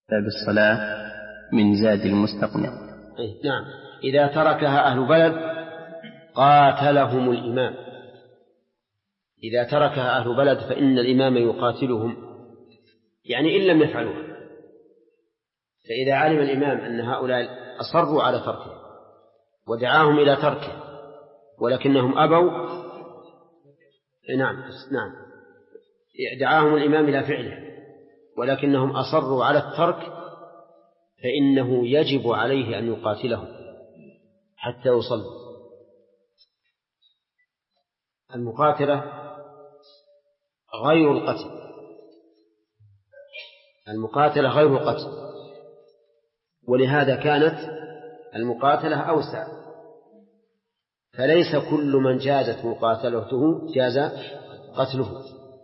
باب الصلاة من زاد المستقنع. نعم. إذا تركها أهل بلد قاتلهم الإمام. إذا تركها أهل بلد فإن الإمام يقاتلهم، يعني إن لم يفعلوها. فإذا علم الإمام أن هؤلاء أصروا على تركه ودعاهم إلى تركه ولكنهم أبوا، نعم دعاهم الإمام إلى فعله ولكنهم أصروا على الترك، فإنه يجب عليه أن يقاتلهم حتى يصلوا. المقاتلة غير القتل، المقاتلة غير القتل، ولهذا كانت المقاتلة أوسع، فليس كل من جازت مقاتلته جاز قتله.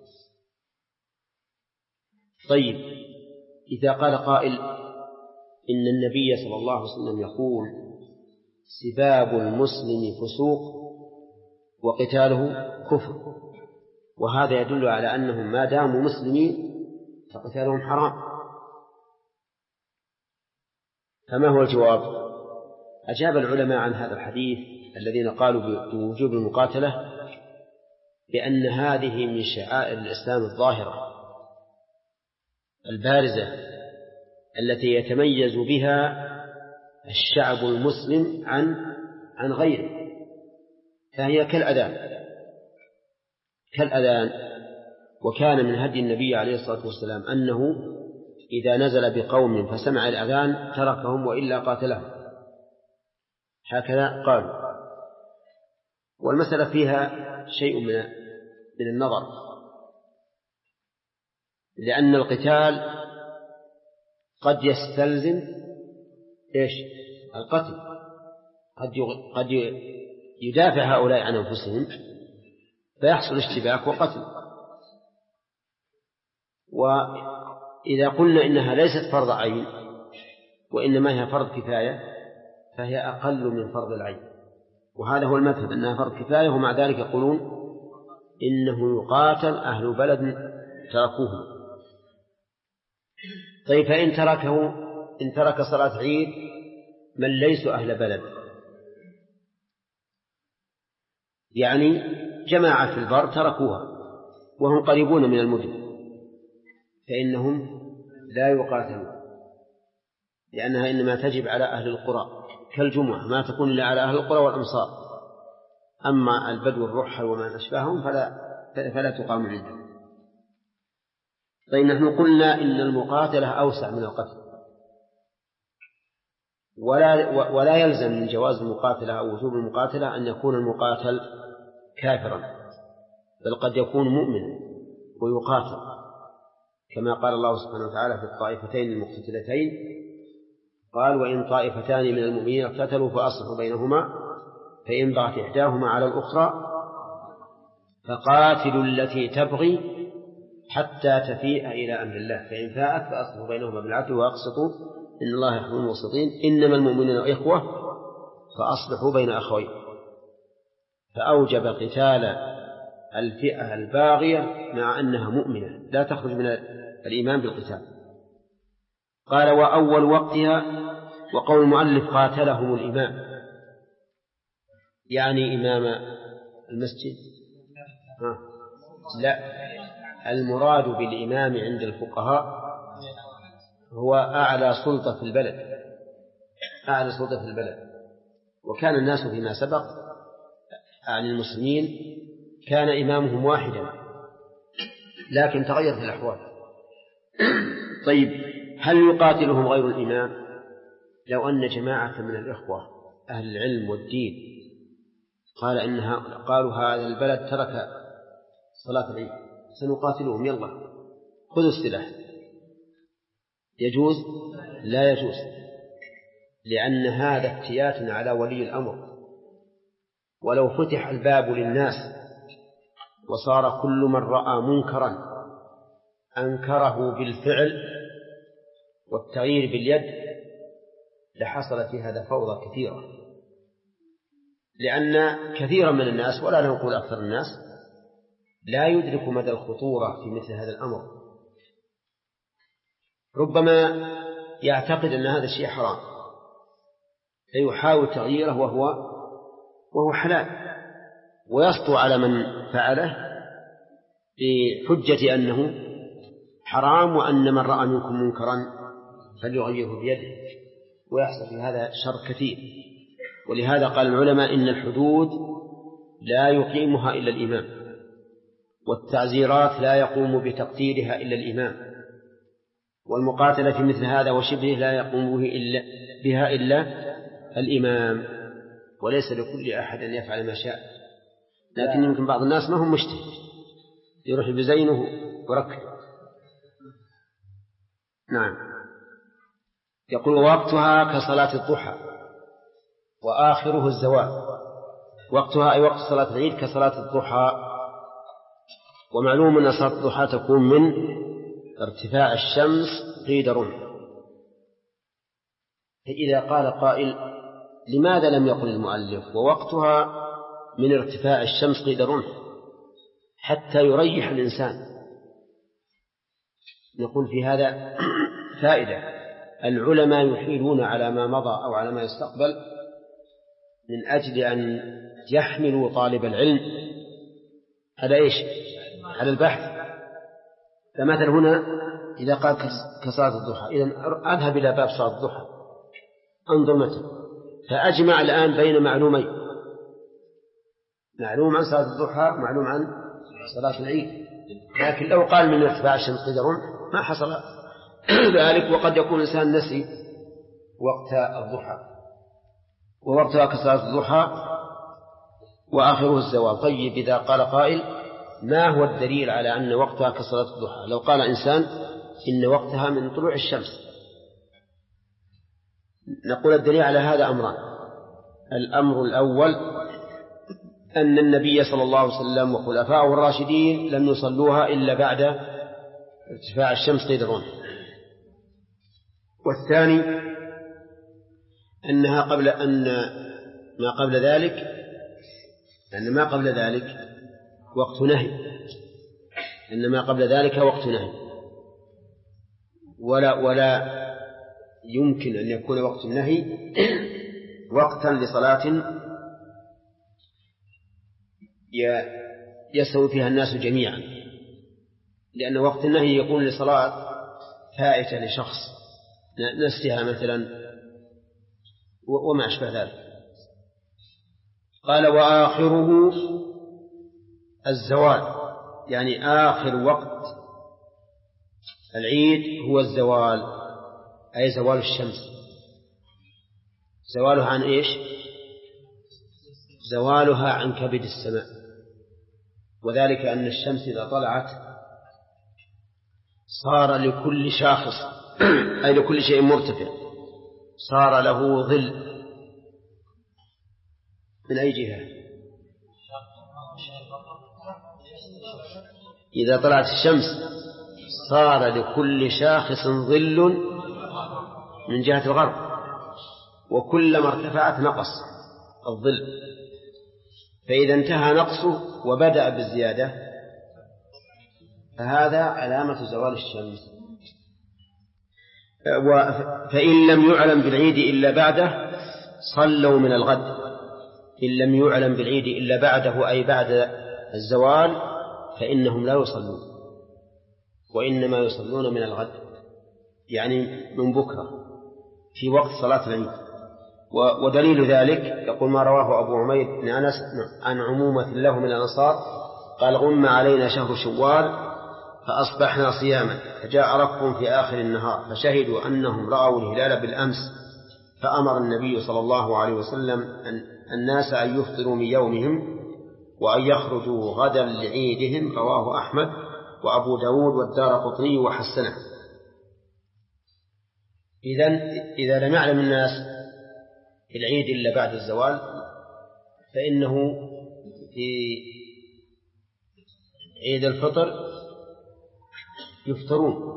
طيب، إذا قال قائل إن النبي صلى الله عليه وسلم يقول سباب المسلم فسوق وقتاله كفر، وهذا يدل على أنهم ما داموا مسلمين فقتالهم حرام، فما هو الجواب؟ أجاب العلماء عن هذا الحديث الذين قالوا بوجوب المقاتلة بأن هذه من شعائر الإسلام الظاهرة البارزة التي يتميز بها الشعب المسلم عن غيره، فهي كالأذان. وكان من هدي النبي عليه الصلاة والسلام أنه إذا نزل بقوم فسمع الأذان تركهم وإلا قاتلهم، هكذا قالوا. والمسألة فيها شيء من النظر، لأن القتال قد يستلزم القتل، قد يدافع هؤلاء عن أنفسهم فيحصل اشتباك وقتل. وإذا قلنا إنها ليست فرض عين وإنما هي فرض كفاية فهي أقل من فرض العين، وهذا هو المذهب أنها فرض كفاية، ومع ذلك يقولون إنه يقاتل أهل بلد تركوه. طيب، فإن ترك صلاة عيد من ليسوا أهل بلد، يعني جماعة في البر تركوها وهم قريبون من المدن، فإنهم لا يقاتلون، لأنها إنما تجب على أهل القرى كالجمعة، ما تكون إلا على أهل القرى والأمصار. أما البدو الرحل وما أشبههم فلا تقام عندهم. طيب، نحن قلنا إن المقاتلة أوسع من القتل، ولا يلزم من جواز المقاتلة أو وجوب المقاتلة أن يكون المقاتل كافرا، بل قد يكون مؤمنا ويقاتل، كما قال الله سبحانه وتعالى في الطائفتين المقتتلتين قال وإن طائفتان من المؤمنين اقتتلوا فأصلحوا بينهما فإن بغت إحداهما على الأخرى فقاتلوا التي تبغي حتى تفيء إلى أمر الله فإن فاءت فأصلحوا بينهما بالعدل وأقسطوا إن الله يحب المقسطين إنما المؤمنون إخوة فأصلحوا بين أخوين، فأوجب قتال الفئة الباغية مع أنها مؤمنة لا تخرج من الإيمان بالقتال. قال وأول وقتها، وقول المؤلف قاتلهم الإمام يعني إمام المسجد؟ لا، المراد بالإمام عند الفقهاء هو أعلى سلطة في البلد، وكان الناس فيما سبق عن المسلمين كان إمامهم واحدا، لكن تغيرت الأحوال. طيب، هل يقاتلهم غير الإمام؟ لو أن جماعة من الإخوة أهل العلم والدين قالوا هذا البلد ترك صلاة العيد سنقاتلهم، يلا خذوا السلاح، يجوز؟ لا يجوز، لأن هذا افتيات على ولي الأمر. ولو فتح الباب للناس وصار كل من رأى منكرا أنكره بالفعل والتغيير باليد لحصل في هذا فوضى كثيرة، لأن كثيرا من الناس ولا نقول أكثر الناس لا يدرك مدى الخطورة في مثل هذا الأمر. ربما يعتقد أن هذا الشيء حرام فيحاول تغييره وهو حلال، ويسطو على من فعله بحجة أنه حرام، وأن من رأى منكم منكرا فليغيره بيده، ويحصل في هذا شر كثير. ولهذا قال العلماء إن الحدود لا يقيمها إلا الإمام، والتعزيرات لا يقوم بتقديرها إلا الإمام، والمقاتلة في مثل هذا وشبهه لا يقوم بها إلا الإمام، وليس لكل أحد أن يفعل ما شاء. لكن يمكن بعض الناس ما هم مجتهد، يروح بزينه وركب. نعم. يقول وقتها كصلاة الضحى وآخره الزوال. وقتها أي وقت صلاة العيد كصلاة الضحى، ومعلوم أن صلاة الضحى تكون من ارتفاع الشمس قيد رمح. فإذا قال قائل لماذا لم يقل المؤلف ووقتها من ارتفاع الشمس قيد رمح حتى يريح الإنسان؟ نقول في هذا فائدة. العلماء يحيلون على ما مضى أو على ما يستقبل من أجل أن يحملوا طالب العلم على إيش؟ على البحث. فمثل هنا إذا قال كصلاة الضحى، إذن أذهب إلى باب صلاة الضحى أنظر متى، فأجمع الآن بين معلومين: معلوم عن صلاة الضحى، معلوم عن صلاة العيد. لكن لو قال من ارتفاع الشمس قيد رمح ما حصل ذلك، وقد يكون الإنسان نسي وقت الضحى. ووقتها كصلاة الضحى وآخره الزوال. طيب إذا قال قائل ما هو الدليل على أن وقتها كصلاة الضحى؟ لو قال إنسان إن وقتها من طلوع الشمس، نقول الدليل على هذا أمران. الأمر الأول أن النبي صلى الله عليه وسلم وخلفاؤه الراشدين لم يصلوها إلا بعد ارتفاع الشمس قيد الرمح. والثاني أنها قبل أن ما قبل ذلك وقت نهي، أن ما قبل ذلك وقت نهي، ولا يمكن أن يكون وقت النهي وقتا لصلاة يسوي فيها الناس جميعا، لأن وقت النهي يكون لصلاة فائتة لشخص نسيها مثلا وما أشبه ذلك. قال وآخره الزوال، يعني آخر وقت العيد هو الزوال، أي زوال الشمس. زوالها عن إيش؟ زوالها عن كبد السماء، وذلك أن الشمس إذا طلعت صار لكل شاخص أي لكل شيء مرتفع صار له ظل. من أي جهة؟ إذا طلعت الشمس صار لكل شاخص ظل من جهة الغرب، وكلما ارتفعت نقص الظل، فإذا انتهى نقصه وبدأ بالزيادة فهذا علامة زوال الشمس. فإن لم يعلم بالعيد إلا بعده صلوا من الغد. إن لم يعلم بالعيد إلا بعده أي بعد الزوال فإنهم لا يصلون، وإنما يصلون من الغد، يعني من بكرة في وقت صلاة العيد. ودليل ذلك يقول ما رواه أبو عمير بن أنس عن عمومة له من الأنصار قال غم علينا شهر شوال فأصبحنا صياما، فجاء ركب في آخر النهار فشهدوا أنهم رأوا الهلال بالأمس، فأمر النبي صلى الله عليه وسلم الناس أن يفطروا من يومهم وأن يخرجوا غدا لعيدهم. رواه أحمد وأبو داود والدارقطني وحسنه. إذا لم يعلم الناس العيد إلا بعد الزوال فإنه في عيد الفطر يفطرون،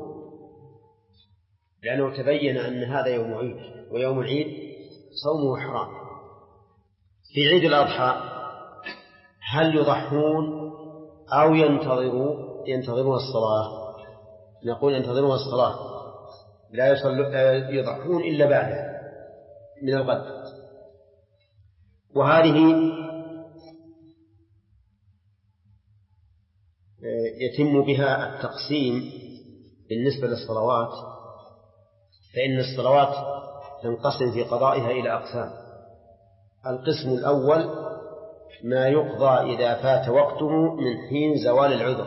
لأنه تبين أن هذا يوم عيد، ويوم العيد صومه حرام. في عيد الأضحى هل يضحون أو ينتظرون الصلاة؟ نقول ينتظرون الصلاة، لا يضحون إلا بعدها من الغد. وهذه يتم بها التقسيم بالنسبة للصلوات، فإن الصلوات تنقسم في قضائها إلى أقسام. القسم الأول ما يقضى إذا فات وقته من حين زوال العذر،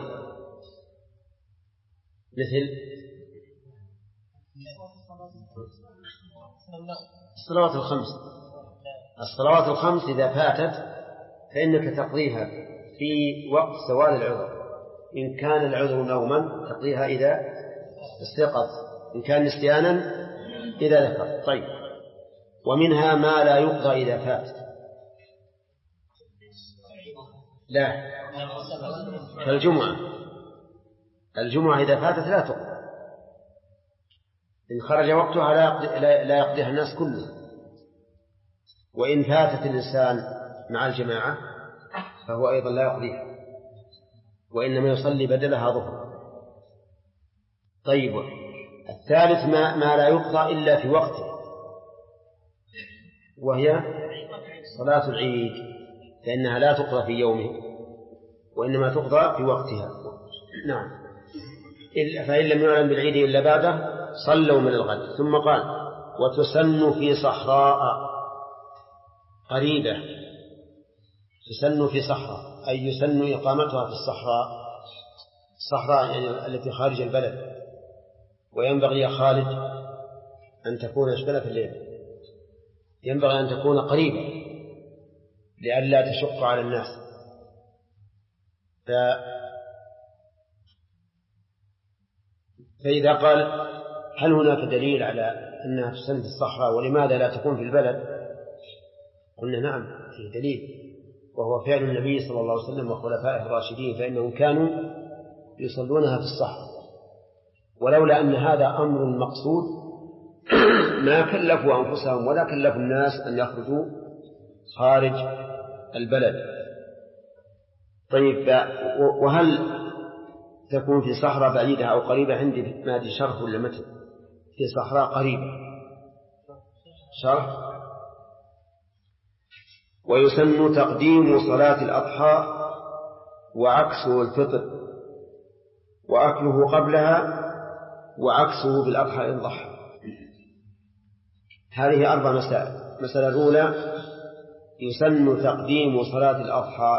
مثل الصلوات الخمس. الصلوات الخمس إذا فاتت فإنك تقضيها في وقت زوال العذر، إن كان العذر نوما تقضيها إذا استيقظ، إن كان نسيانا إذا ذكر. طيب، ومنها ما لا يقضى إذا فات، لا، كالجمعة. الجمعة إذا فاتت لا تقضى، إن خرج وقتها لا يقضيها الناس كله. وإن فاتت الإنسان مع الجماعة فهو أيضا لا يقضيها، وإنما يصلي بدلها ظهر. طيب، الثالث ما لا يقضى إلا في وقته، وهي صلاة العيد، فإنها لا تقضى في يومه وإنما تقضى في وقتها. نعم، فإن لم يعلم بالعيد إلا بعده صلوا من الغد. ثم قال وتسن في صحراء قريبة. تسن في صحراء أي يسن إقامتها في الصحراء، الصحراء يعني التي خارج البلد. وينبغي يا خالد أن تكون أشبال في الليل، ينبغي أن تكون قريبة لئلا تشق على الناس. فإذا قال هل هناك دليل على أنها تسن في الصحراء ولماذا لا تكون في البلد؟ قلنا نعم، فيه دليل، وهو فعل النبي صلى الله عليه وسلم وخلفائه الراشدين، فإنهم كانوا يصلونها في الصحراء. ولولا أن هذا أمر مقصود ما كلفوا أنفسهم ولا كلفوا الناس أن يخرجوا خارج البلد. طيب، وهل تكون في صحراء بعيدة أو قريبة؟ عندي ما دي شرح ولا متن؟ في صحراء قريبة شرح. ويسن تقديم صلاة الأضحى وعكسه الفطر، وأكله قبلها وعكسه بالأضحى إن ضحى. هذه 4 مسائل. المسألة الأولى يسن تقديم صلاة الأضحى،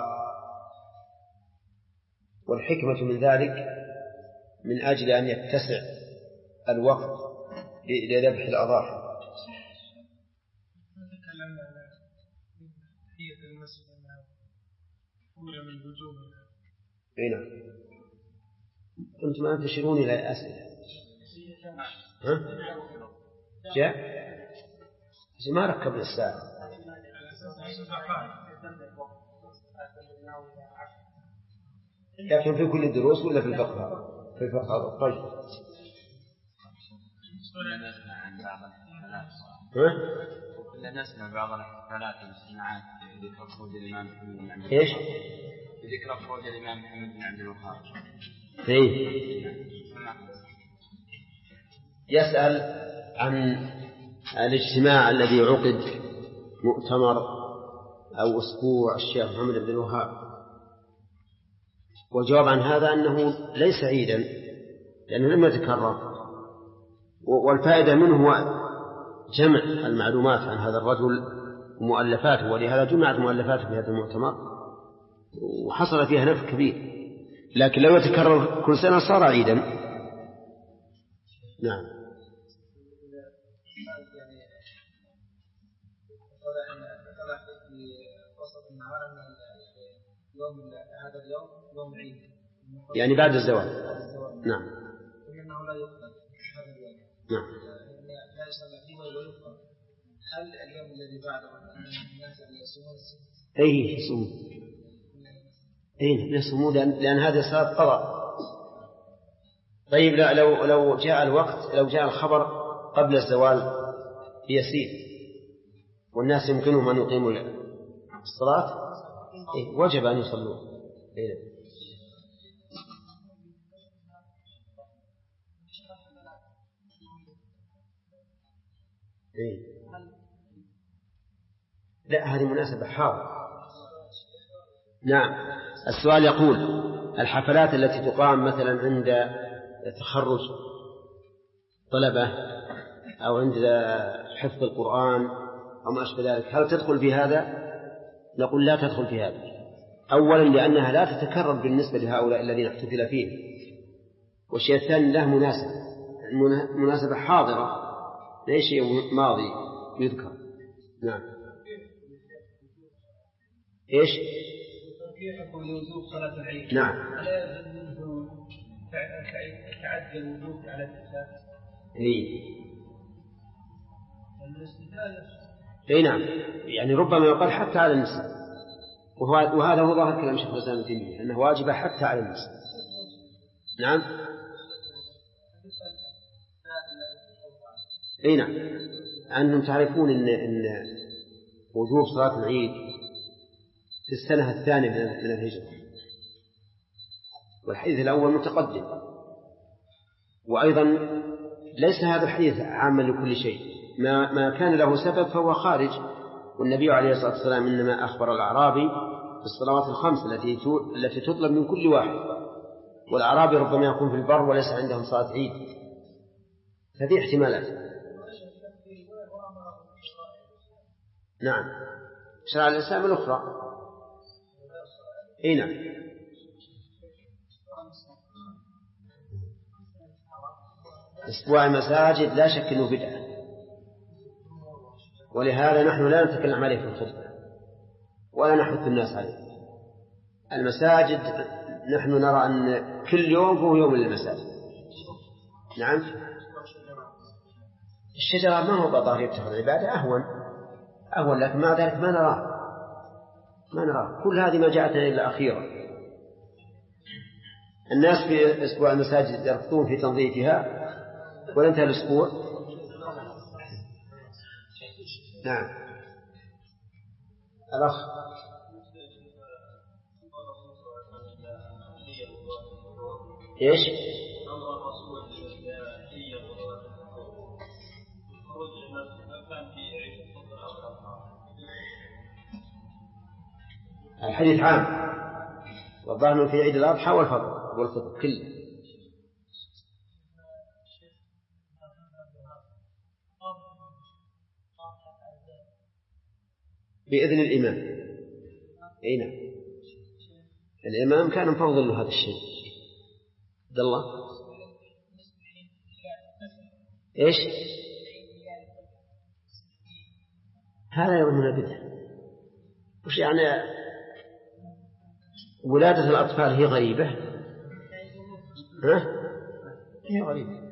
والحكمة من ذلك من أجل أن يتسع الوقت لذبح الأضاحي. نعم، كنتم أن تشيرون إلى أسئلة. جاء ما ركبنا الساعة. لكن في كل الدروس ولا في الفقه؟ في الفقه. طيب، كنا نسمع بعض الاحتفالات والاجتماعات ذكر خروج الإمام محمد بن عبد الوهاب. إيش؟ ذكر خروج الإمام محمد بن عبد الوهاب. يسأل عن الاجتماع الذي عقد، مؤتمر أو أسبوع الشيخ محمد بن الوهاب. والجواب عن هذا أنه ليس عيدا لأنه لم يتكرر، والفائدة منه هو جمع المعلومات عن هذا الرجل ومؤلفاته، ولهذا جمعت مؤلفاته في هذا المؤتمر وحصل فيها نفع كبير. لكن لو يتكرر كل سنة صار عيدا. نعم. يعني بعد الزواج. نعم. نعم. هل اليوم الذي بعده الناس يصومون؟ أي يصومون. أي يصومون لأن هذا صار قضاء. طيب، لا لو جاء الوقت، لو جاء الخبر قبل الزوال يسير والناس يمكنهم أن يقيموا الصلاة، وجب أن يصلوا. إيه؟ لا، هذه مناسبة حاضرة. نعم. السؤال يقول: الحفلات التي تقام مثلا عند تخرج طلبة أو عند حفظ القرآن أو ما أشبه ذلك، هل تدخل في هذا؟ نقول لا تدخل في هذا. أولا لأنها لا تتكرر بالنسبة لهؤلاء الذين احتفل فيهم، والشيء الثاني له مناسبة حاضرة، ليس شيء ماضي يذكر. نعم. إيش؟ كيف يكون لوجوب صلاة العيد؟ نعم. ألا يجوز تعدي الوجوب على الإسلام؟ إيه نعم، يعني ربما يقال حتى على النساء، وهذا هو ظاهر كلام شيخ الإسلام ابن تيمية أنه واجب حتى على النساء. نعم. إيه نعم. أنتم تعرفون إن وجوب صلاة العيد في السنة الثانية من الهجرة، والحديث الأول متقدم، وأيضا ليس هذا الحديث عاما لكل شيء، ما كان له سبب فهو خارج. والنبي عليه الصلاة والسلام إنما أخبر الأعرابي بالصلوات الخمس التي تطلب من كل واحد، والأعرابي ربما يكون في البر وليس عندهم صلاة عيد، ففي احتمالات. نعم. شرع الإسلام الأخرى. إيه نعم. أسبوع المساجد لا شك أنه بدعة، ولهذا نحن لا نتكلم عليه في الخطبة ولا نحث الناس عليه. المساجد نحن نرى أن كل يوم هو يوم للمساجد. نعم. الشجرة ما هو بطار يتخذ العبادة أهون، لكن مع ذلك ما نرى كل هذه ما جاءتنا إلا أخيرا. الناس في أسبوع المساجد يرفضون في تنظيفها ولا انتهى الأسبوع. نعم. الأخ. إيش؟ الحديث عام، والظاهر في عيد الأضحى والفطر كله. بإذن الإمام. أي نعم. الإمام كان مفضل له هذا الشيء. عبد الله. إيش؟ هذا يوم من البدع. وش يعني ولادة الأطفال هي غريبة؟ هي غريبة.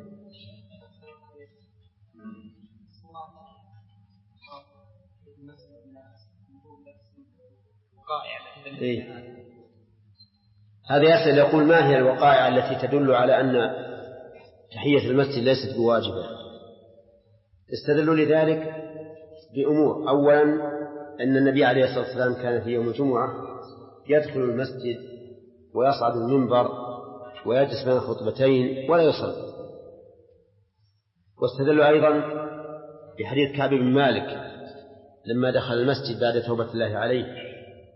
إيه؟ هذا يسأل يقول: ما هي الوقائع التي تدل على أن تحية المسجد ليست بواجبة؟ استدلوا لذلك بأمور. أولا أن النبي عليه الصلاة والسلام كان في يوم الجمعة يدخل المسجد ويصعد المنبر ويجلس بين خطبتين ولا يصلي. واستدلوا أيضا بحديث كعب بن مالك لما دخل المسجد بعد توبة الله عليه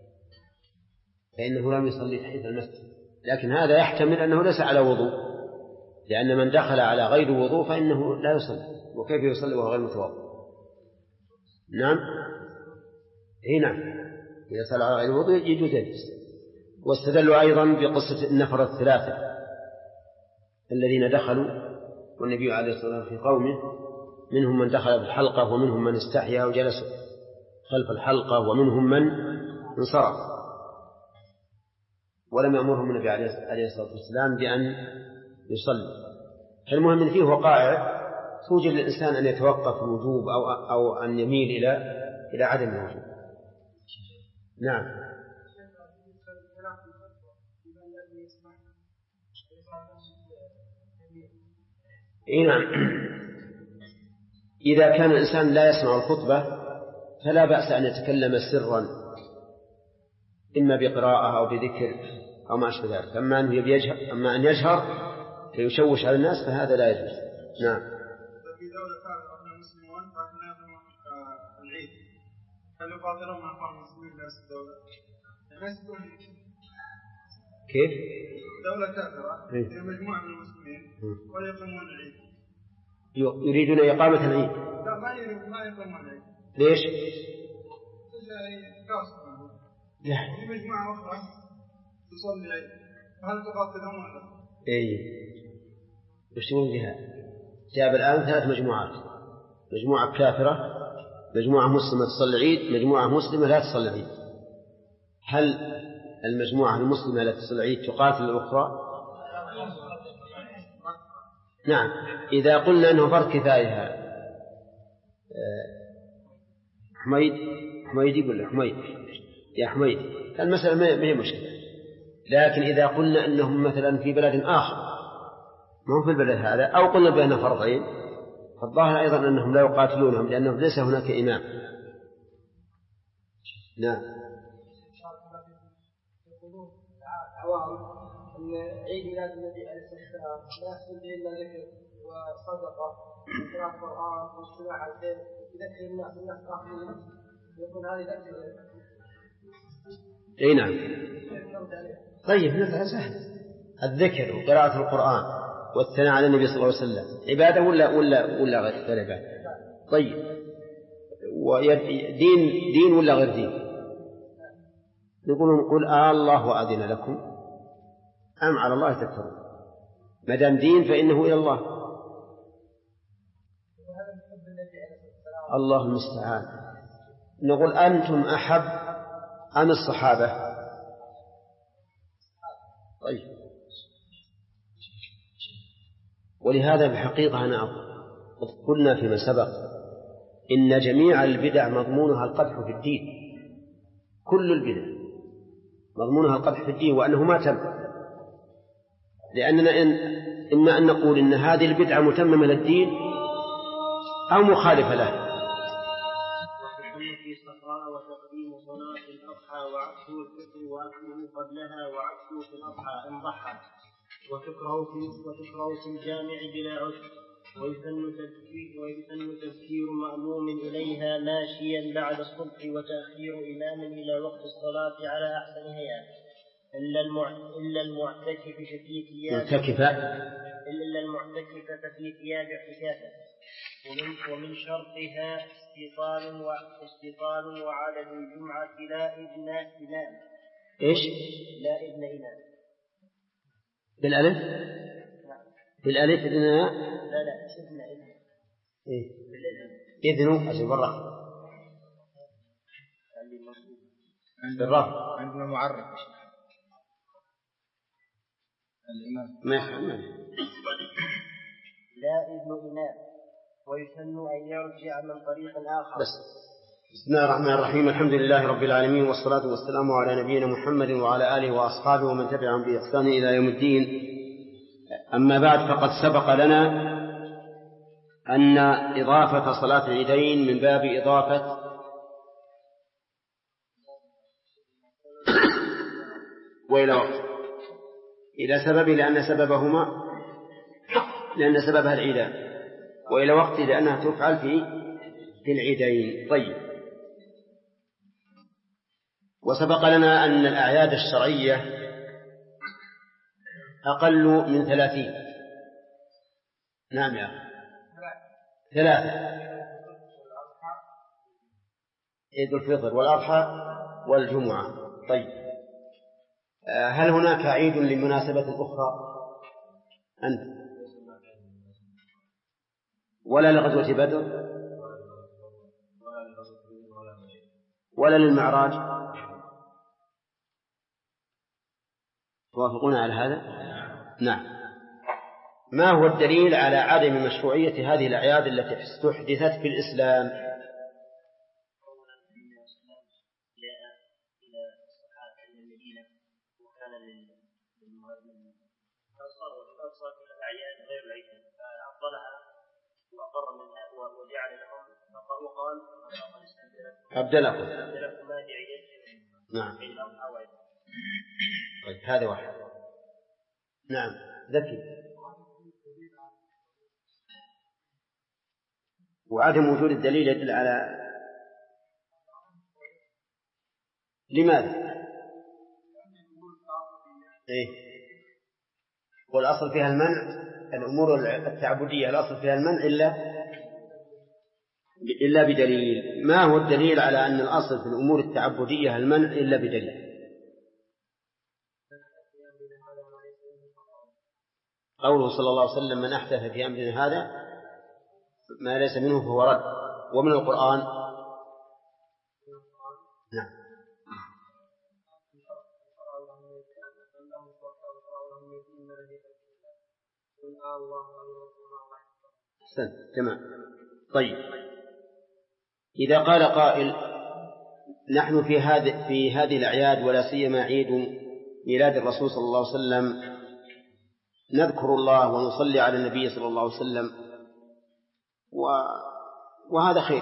فإنه لم يصلي تحية المسجد، لكن هذا يحتمل أنه ليس على وضوء، لأن من دخل على غير وضوء فإنه لا يصلي، وكيف يصلي وهو غير متوضئ؟ نعم. نعم. إذا صلى على غير وضوء يجوز يجلس. واستدلوا أيضا بقصة النفر الثلاثة الذين دخلوا والنبي عليه الصلاة والسلام في قومه، منهم من دخل بالحلقة ومنهم من استحيا وجلس خلف الحلقة ومنهم من انصرف، ولم يأمرهم النبي عليه الصلاة والسلام بأن يصلي. المهم أن فيه وقائع توجب للإنسان أن يتوقف الوجوب أو أن يميل إلى عدم الوجوب. نعم. نعم. إذا كان الإنسان لا يسمع الخطبة فلا بأس أن يتكلم سرا، إما بقراءة أو بذكر أو ما أشبه ذلك. أما أن يجهر فيشوش على الناس فهذا لا يجوز. نعم. دولة كافرة من المسلمون لكن لا يقيمون العيد، هل يقاتلون مع أخوان المسلمين في نفس الدولة؟ كيف؟ دولة كافرة هي مجموعة من المسلمين ولا يقيمون العيد. يريدون إقامة العيد؟ لا، ما يقيمون العيد. ليش؟ يعني في مجموعة أخرى تصلي العيد، هل تقاتلهم ولا؟ وش تقول بها؟ جاب الآن 3 مجموعات: مجموعة كافرة، مجموعة مسلمة تصلي العيد، مجموعة مسلمة لا تصلي العيد. هل المجموعة المسلمة التي تصلي العيد تقاتل الأخرى؟ نعم، إذا قلنا أنه فرض كفاية. حميد يقول له حميد يا حميد، المسألة ما هي مشكلة. لكن إذا قلنا أنهم مثلا في بلد آخر ما هو في البلد هذا، أو قلنا بأنه فرضين، فالظاهر أيضا أنهم لا يقاتلونهم لأنه ليس هناك إمام. نعم. يقولون عوام أن عيد ميلاد النبي عليه الصلاة والسلام لا يحصل به إلا ذكر وصدقة وقراءة القرآن واجتماع على الخير يذكر الناس آخرين، يقول هذه ذكر. نعم. طيب مثلا سهل، الذكر وقراءة القرآن والثناء على النبي صلى الله عليه وسلم عبادة ولا غير عبادة؟ طيب دين ولا غير دين؟ يقولون قل الله أذن لكم أم على الله تفترون؟ ما دام دين فإنه إلى الله. الله المستعان. نقول أنتم أحب أم الصحابة؟ طيب، ولهذا بحقيقة أنا قلنا فيما سبق إن جميع البدع مضمونها القدح في الدين، كل البدع مضمونها القدح في الدين، وأنه ما تم، لأننا إما أن نقول إن هذه البدعة متممة للدين أو مخالفة له. في صفراء وتقديم صلاة الأضحى وعكسه الفطر وأكله قبلها وعكسه في الأضحى إن ضحى، وتكره في الجامع بلا عذر، ويسن تذكير مأموم إليها ماشيا بعد الصبح وتأخير إمام إلى وقت الصلاة على أحسن هيئة إلا المعتكف ففي ثياب اعتكافه. ومن شرطها استيطان وعدد الجمعة لا إذن إمام. إيش؟ لا إذن إمام بالألف؟ بالألف إذن؟ لا إذن. إيه؟ إذن أجل بالرفع. بالرفع عندنا معرف الإمام ما يحمل. لا إذن إمام، ويسن أن يرجع من طريق آخر. بسم الله الرحمن الرحيم، الحمد لله رب العالمين، والصلاة والسلام على نبينا محمد وعلى آله وأصحابه ومن تبعهم بإحسان إلى يوم الدين. أما بعد، فقد سبق لنا أن إضافة صلاة العيدين من باب إضافة وإلى وقت إلى سبب، لأن سببها العيدان، وإلى وقت لأنها تفعل في العيدين. طيب، وسبق لنا أن الأعياد الشرعية أقل من 30. نعم يا أخي، 3: عيد الفطر والأضحى والجمعة. طيب، هل هناك عيد لمناسبة أخرى أنت ولا لغزوة بدر ولا للمعراج؟ توافقون على هذا؟ نعم. ما هو الدليل على عدم مشروعية هذه الأعياد التي استحدثت في الإسلام؟ أبدلكم. نعم. طيب، هذا واحد. نعم، ذكي. وعدم وجود الدليل يدل على لماذا؟ والأصل فيها المنع. الأمور التعبدية الأصل فيها المنع إلا بدليل. ما هو الدليل على أن الأصل في الأمور التعبدية المنع إلا بدليل؟ قوله صلى الله عليه وسلم: من أحدث في أمرنا هذا ما ليس منه فهو رد. ومن القرآن نعم تمام. طيب، إذا قال قائل: نحن في هذه الأعياد ولا سيما عيد ميلاد الرسول صلى الله عليه وسلم نذكر الله ونصلي على النبي صلى الله عليه وسلم وهذا خير.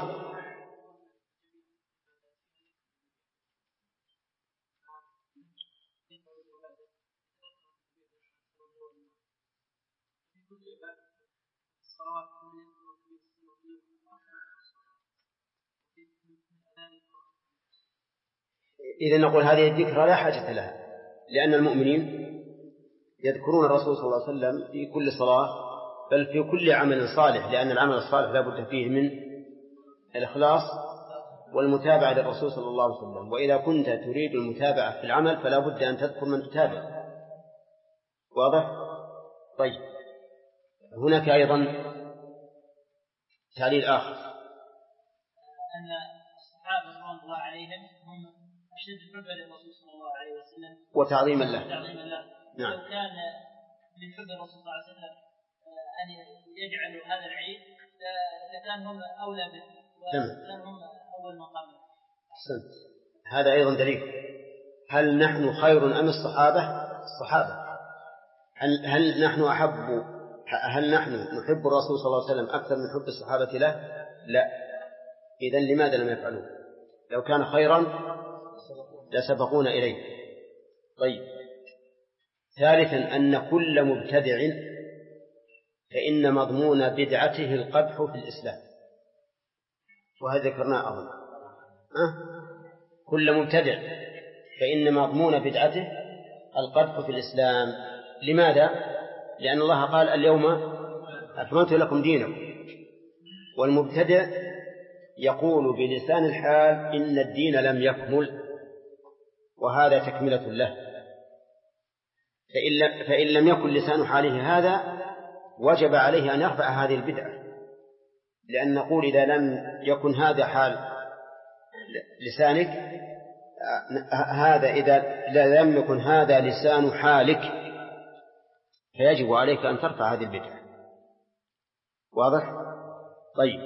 إذا نقول هذه الذكرى لا حاجة لها، لأن المؤمنين يذكرون الرسول صلى الله عليه وسلم في كل صلاة، بل في كل عمل صالح، لأن العمل الصالح لا بد فيه من الإخلاص والمتابعة للرسول صلى الله عليه وسلم. وإذا كنت تريد المتابعة في العمل فلا بد أن تذكر من تتابع. واضح؟ طيب، هناك أيضا تعليل آخر، أن الصحابة رضوان الله عليهم هم أشد حبا للرسول صلى الله عليه وسلم وتعظيما له. نعم. لو كان من حب الرسول صلى الله عليه وسلم أن يجعلوا هذا العيد لكان هم أولى به وكان هم أول مقام. أحسنت. هذا أيضا دليل. هل نحن خير أم الصحابة؟ الصحابة. هل نحن نحب الرسول صلى الله عليه وسلم أكثر من حب الصحابة له؟ لا. إذن لماذا لم يفعلوا؟ لو كان خيرا لسبقونا إليه. طيب، ثالثا أن كل مبتدع فإن مضمون بدعته القدح في الإسلام، وهذا ذكرناه أظن. كل مبتدع فإن مضمون بدعته القدح في الإسلام. لماذا؟ لأن الله قال: اليوم أكملت لكم دينكم. والمبتدع يقول بلسان الحال إن الدين لم يكمل، وهذا تكملة له. فإن لم يكن لسان حاله هذا وجب عليه أن يرفع هذه البدعة، لأن نقول إذا لم يكن هذا حال لسانك إذا لم يكن هذا لسان حالك فيجب عليك أن ترفع هذه البدعة. واضح؟ طيب،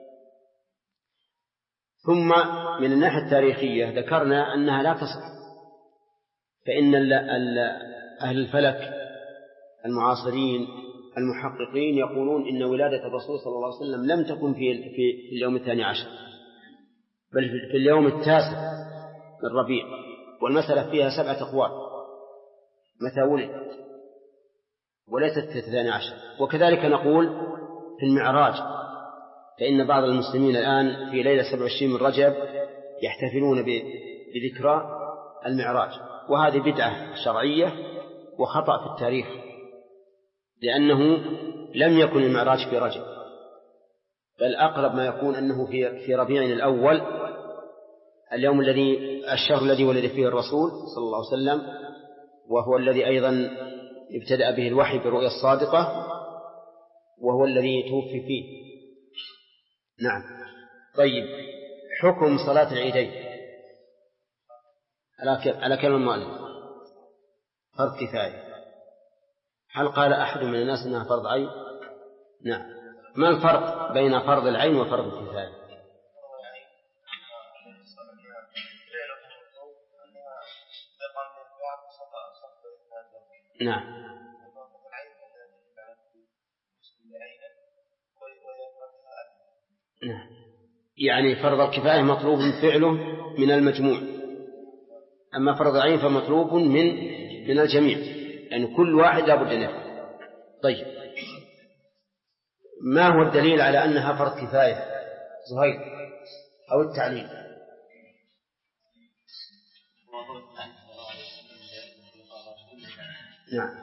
ثم من الناحية التاريخية ذكرنا أنها لا تصح، فإن أهل الفلك المعاصرين المحققين يقولون إن ولادة الرسول صلى الله عليه وسلم لم تكن في اليوم 12، بل في اليوم 9 من ربيع، والمسألة فيها 7 أقوال متى ولد، وليست في 12. وكذلك نقول في المعراج، فإن بعض المسلمين الآن في ليلة 27 من رجب يحتفلون بذكرى المعراج، وهذه بدعة شرعية وخطأ في التاريخ، لأنه لم يكن المعراج في رجب، بل أقرب ما يكون أنه في ربيع الأول، الشهر الذي ولد فيه الرسول صلى الله عليه وسلم، وهو الذي أيضا ابتدأ به الوحي بالرؤيا الصادقة، وهو الذي توفي فيه. نعم. طيب، حكم صلاة العيدين على كلمة المؤلف فرض كفاية. هل قال أحد من الناس أنها فرض عين؟ نعم. ما الفرق بين فرض العين وفرض الكفاية؟ نعم. يعني فرض الكفاية مطلوب فعله من المجموع، أما فرض العين فمطلوب من الجميع، يعني كل واحد لابد أن يفعل. طيب، ما هو الدليل على أنها فرض كفاية؟ زهير أو التعليم. نعم.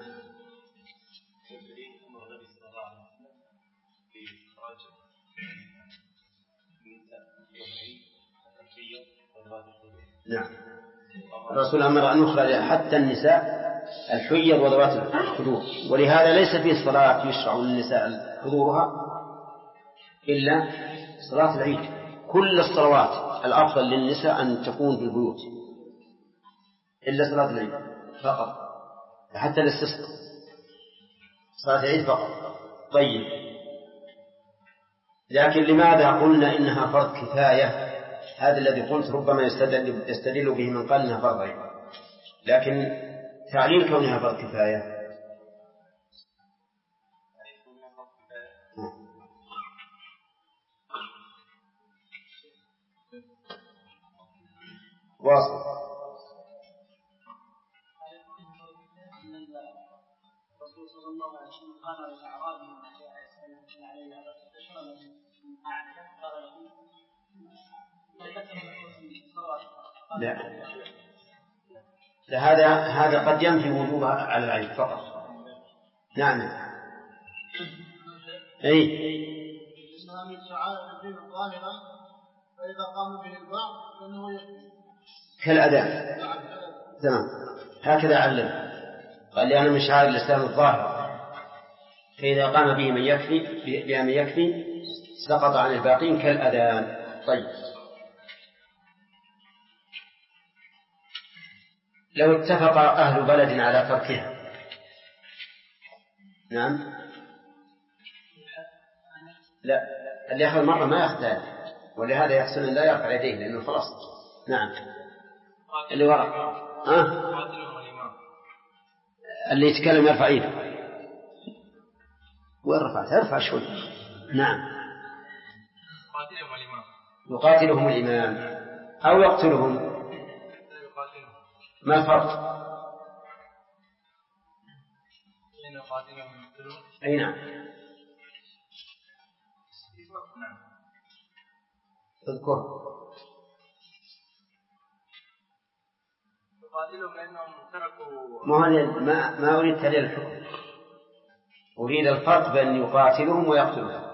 نعم. الرسول أمر أن يخرج حتى النساء الحيض وذوات الخدور، ولهذا ليس فيه صلاة يشرع للنساء حضورها إلا صلاة العيد. كل الصلوات الأفضل للنساء أن تكون في البيوت إلا صلاة العيد فقط، حتى الاستسقاء صلاة العيد فقط. طيب، لكن لماذا قلنا إنها فرض كفاية؟ هذا الذي قلت ربما يستدل به من قال إنها فرض عين، لكن تعليل كونها فرض كفاية واصل. الرسول صلى الله عليه وسلم قال للأعرابي من جاء يسأل عليه هذا تشرب من أعلى قال له لا، هذا قد ينفي وجوبها على العين فقط. نعم. أي إنها من شعائر الدين الظاهرة، فإذا قام به البعض فإنه يكفي كالأذان. تمام، هكذا علم. قال لي أنا من شعائر الإسلام الظاهرة، فإذا قام به من يكفي سقط عن الباقين كالأذان. طيب، لو اتفق أهل بلد على تركها. نعم. لا، اللي يأخذ مرة ما يختار، ولهذا يحسن أن لا يرفع يديه لأنه خلاص. نعم. اللي وراء اللي يتكلم يرفع يده. وين رفعت؟ ارفع شوي. نعم. يقاتلهم الإمام أو يقتلهم. ما الفرق؟ أي نعم. اذكر. ما أريد تحليل الحكم، أريد الفرق بين يقاتلهم ويقتلهم.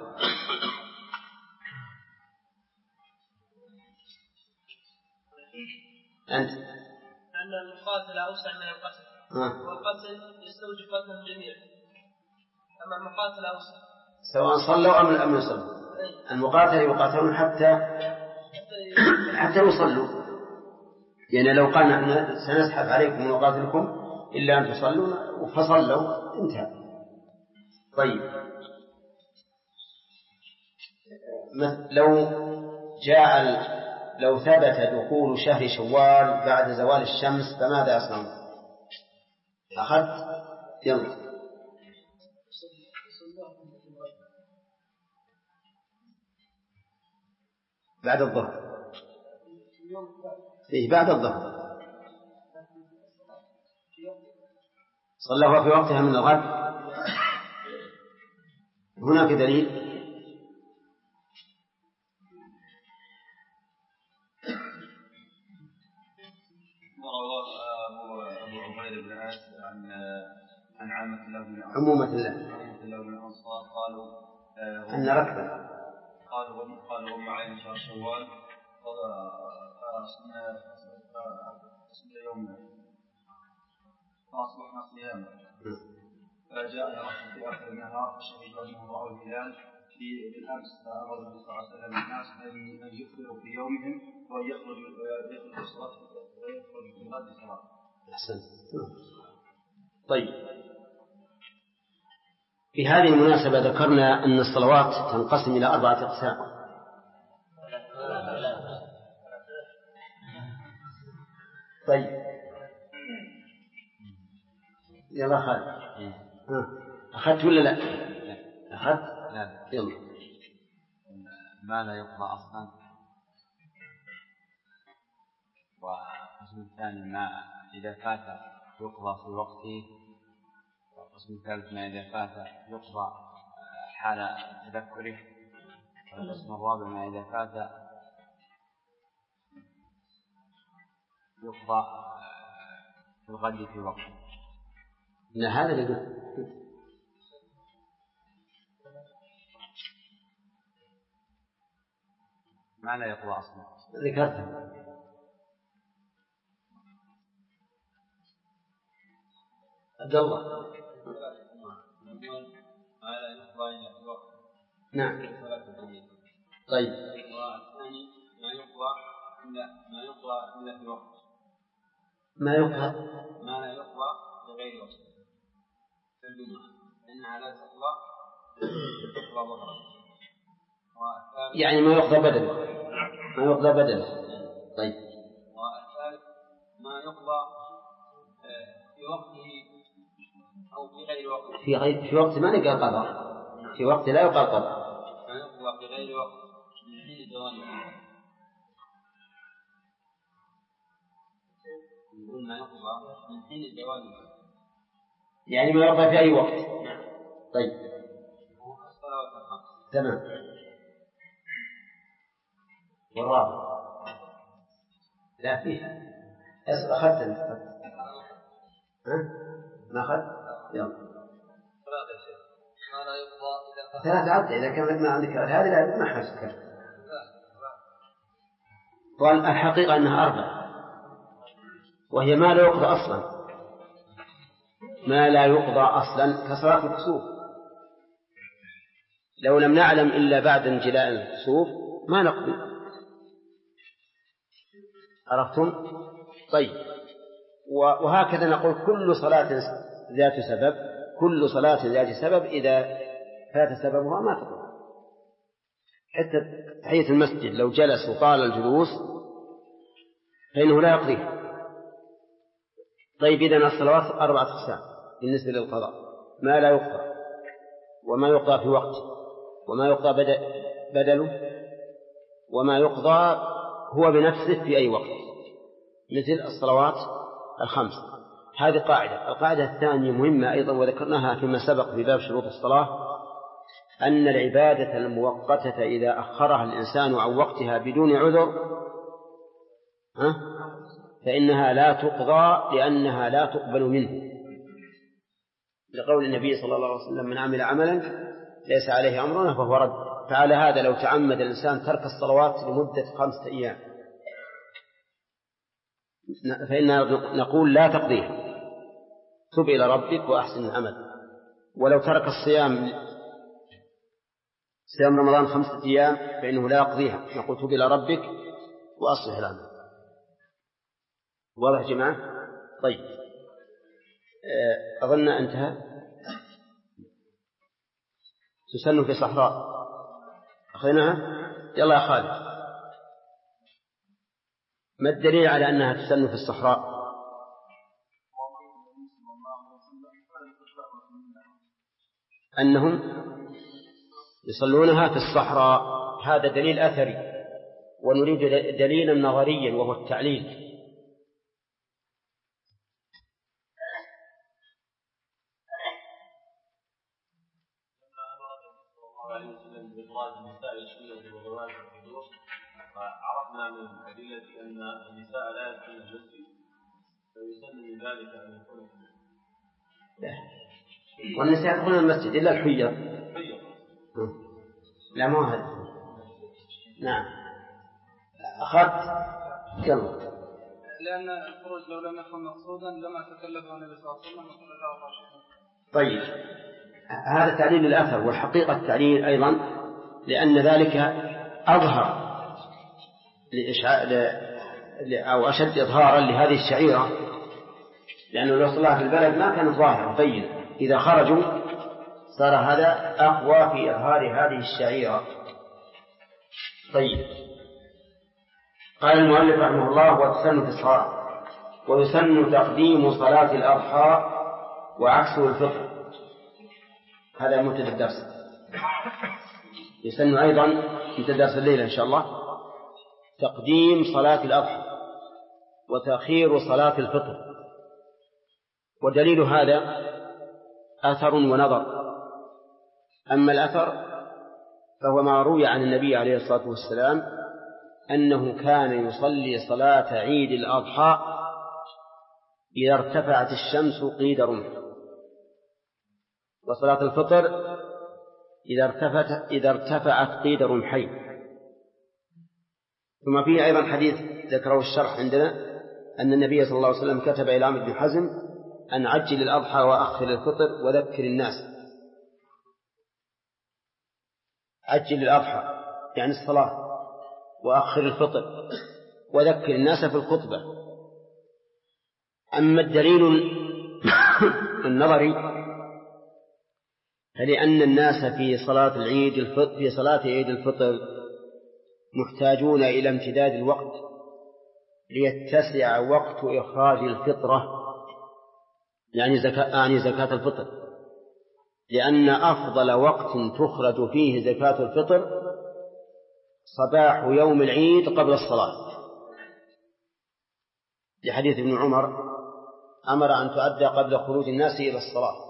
أنت أن المقاتل أوسع من القتل، والقتل يستوجب قتل الجميع، أما المقاتل أوسع سواء صلوا أم لم يصلوا. المقاتل يقاتلون حتى يصلوا، يعني لو قال نحن سنسحب عليكم ونقاتلكم إلا أن تصلوا فصلوا انتهى. طيب، لو ثبت دخول شهر شوال بعد زوال الشمس فماذا أصنع؟ أخذت يلا بعد الظهر. فيه بعد الظهر صلى في وقتها من الغد. هناك دليل. أبو عبيد بن عاص عن عامة الله من الأنصار قالوا أن ركبة قالوا هم عين شهر شوال فأصبحنا يوم فأصبحنا صياما، فجاء رجل في آخر النهار فشهد أنهم رأوا الهلال بالأمس، فأمر النبي صلى الله عليه وسلم الناس أن يفطروا في يومهم وأن يخرجوا الصلاة ويخرجوا في غد الصلاة. أحسنت. طيب، في هذه المناسبة ذكرنا أن الصلوات تنقسم إلى 4 أقسام. طيب، يلا خالد. أخذت ولا لا؟ أخذت؟ لا. يلا. ما لا يقضى أصلا، والقسم الثاني ما إذا فات يقضى في وقته، والقسم الثالث ما إذا فات يقضى حال تذكره، الاسم الرابع ما إذا فات يقضى في الغد في وقت. لا هذا اللي ما لا يقضى أصلا ذكرتها. عبد الله. ما لا يقضى إلا في وقت. نعم. طيب. والثاني ما يقضى إلا في وقت. ما يقضى ما لا يقضى لغير وقت كالجمعة إنها لا تقضى ظهرا. يعني ما يقضى بدل. طيب. والثالث ما يقضى في وقته أو في غير وقته. في وقت ما نقال قضاء، في وقت لا يقال قضاء. ما يقضى في غير وقت من حين زواله. يقول ما يقضى من حين زواله، يعني ما يقضى في أي وقت. طيب. الصلوات الخمس. تمام. والرابع لا فيها أخذت أنت. ما أخذت؟ يلا. ما لا يقضى إذا ثلاث عد إذا كان ما عندك هذه لا ما حسك. والحقيقة أنها أربع، وهي ما لا يقضى أصلا، ما لا يقضى أصلا كصلاة الكسوف. لو لم نعلم إلا بعد انجلاء الكسوف ما نقضي. عرفتم؟ طيب. وهكذا نقول كل صلاة ذات سبب إذا فات سببها ما تقضى. حتى تحية المسجد لو جلس وطال الجلوس فإنه لا يقضيه. طيب إذن الصلوات 4 أقسام بالنسبة للقضاء: ما لا يقضى، وما يقضى في وقت، وما يقضى بدله، وما يقضى هو بنفسه في أي وقت، مثل الصلوات الخمس. هذه قاعدة. القاعدة الثانية مهمة أيضا وذكرناها فيما سبق في باب شروط الصلاة، أن العبادة المؤقتة إذا أخرها الإنسان عن وقتها بدون عذر فإنها لا تقضى لأنها لا تقبل منه، لقول النبي صلى الله عليه وسلم: من عمل عملا ليس عليه أمرنا فهو رد. فعلى هذا لو تعمد الإنسان ترك الصلوات لمدة 5 أيام فإننا نقول لا تقضيه، تب إلى ربك وأحسن العمل. ولو ترك صيام رمضان 5 أيام فإنه لا يقضيها، نقول تب إلى ربك وأصلح العمل. واضح يا جماعة؟ طيب. أظن انتهى. تسن في صحراء أخذناها. يلا يا خالد، ما الدليل على أنها تسن في الصحراء؟ أنهم يصلونها في الصحراء، هذا دليل أثري، ونريد دليلا نظريا وهو التعليل. وعرفنا من الأدلة أن النساء لا يدخلن المسجد، فيسن من ذلك أن يكون والنساء يدخلن المسجد إلا الحيض. لا ما هذا. نعم. أخذت كم؟ لأن الخروج لو لم يكن مقصودا لما تكلفه النبي صلى الله عليه وسلم وقال له راشدا. طيب، هذا تعليل الأثر، والحقيقة التعليل أيضا لأن ذلك أظهر أو أشد إظهارا لهذه الشعيرة، لأنه لو صلى في البلد ما كان ظاهرا بين، إذا خرجوا صار هذا أقوى في إظهار هذه الشعيرة. طيب. قال المؤلف رحمه الله: وتسن في الصلاة، ويسن تقديم صلاة الأضحى وعكسه الفطر. هذا منتهى الدرس. يسن أيضا منتهى درس الليلة إن شاء الله تقديم صلاة الأضحى وتأخير صلاة الفطر. ودليل هذا أثر ونظر. أما الأثر فهو ما روي عن النبي عليه الصلاة والسلام أنه كان يصلي صلاة عيد الأضحى إذا ارتفعت الشمس قيد رمح، وصلاة الفطر إذا ارتفعت قيد رمحين. ثم فيه أيضا حديث ذكره الشرح عندنا أن النبي صلى الله عليه وسلم كتب إلى عمرو بن حزم أن عجل الأضحى وأخر الفطر وذكر الناس. عجل الأضحى يعني الصلاة، وأخر الفطر وذكر الناس في الخطبة. أما الدليل النظري فلأن الناس في صلاة عيد الفطر محتاجون إلى امتداد الوقت ليتسع وقت إخراج الفطرة، يعني زكاة الفطر، لأن أفضل وقت تخرج فيه زكاة الفطر صباح يوم العيد قبل الصلاة، لحديث ابن عمر أمر أن تؤدى قبل خروج الناس إلى الصلاة.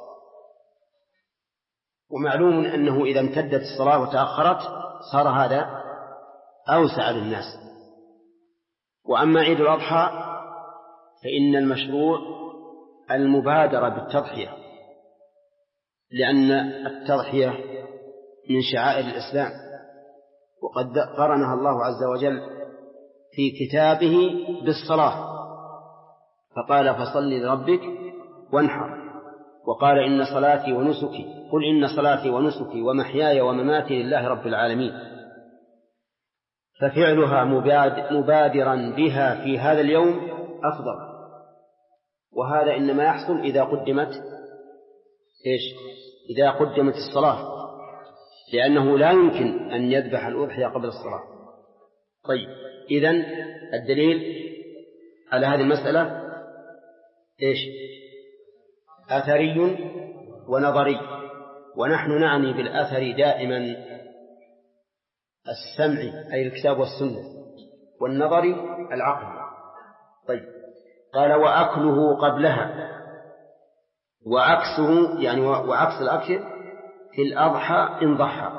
ومعلوم أنه إذا امتدت الصلاة وتأخرت صار هذا أوسع للناس. وأما عيد الأضحى فإن المشروع المبادرة بالتضحية، لأن التضحية من شعائر الإسلام، وقد قرنها الله عز وجل في كتابه بالصلاة، فقال فصل لربك وانحر، وقال إن صلاتي ونسكي قل إن صلاتي ونسكي ومحياي ومماتي لله رب العالمين. ففعلها مبادرا بها في هذا اليوم أفضل، وهذا إنما يحصل إذا قدمت الصلاة، لأنه لا يمكن أن يذبح الأضحية قبل الصلاة. طيب، إذن الدليل على هذه المسألة أثري ونظري، ونحن نعني بالأثر دائما السمع أي الكتاب والسنة، والنظري العقل. طيب، قال وأكله قبلها، وعكسه يعني وعكس الأكل في الأضحى إن ضحى.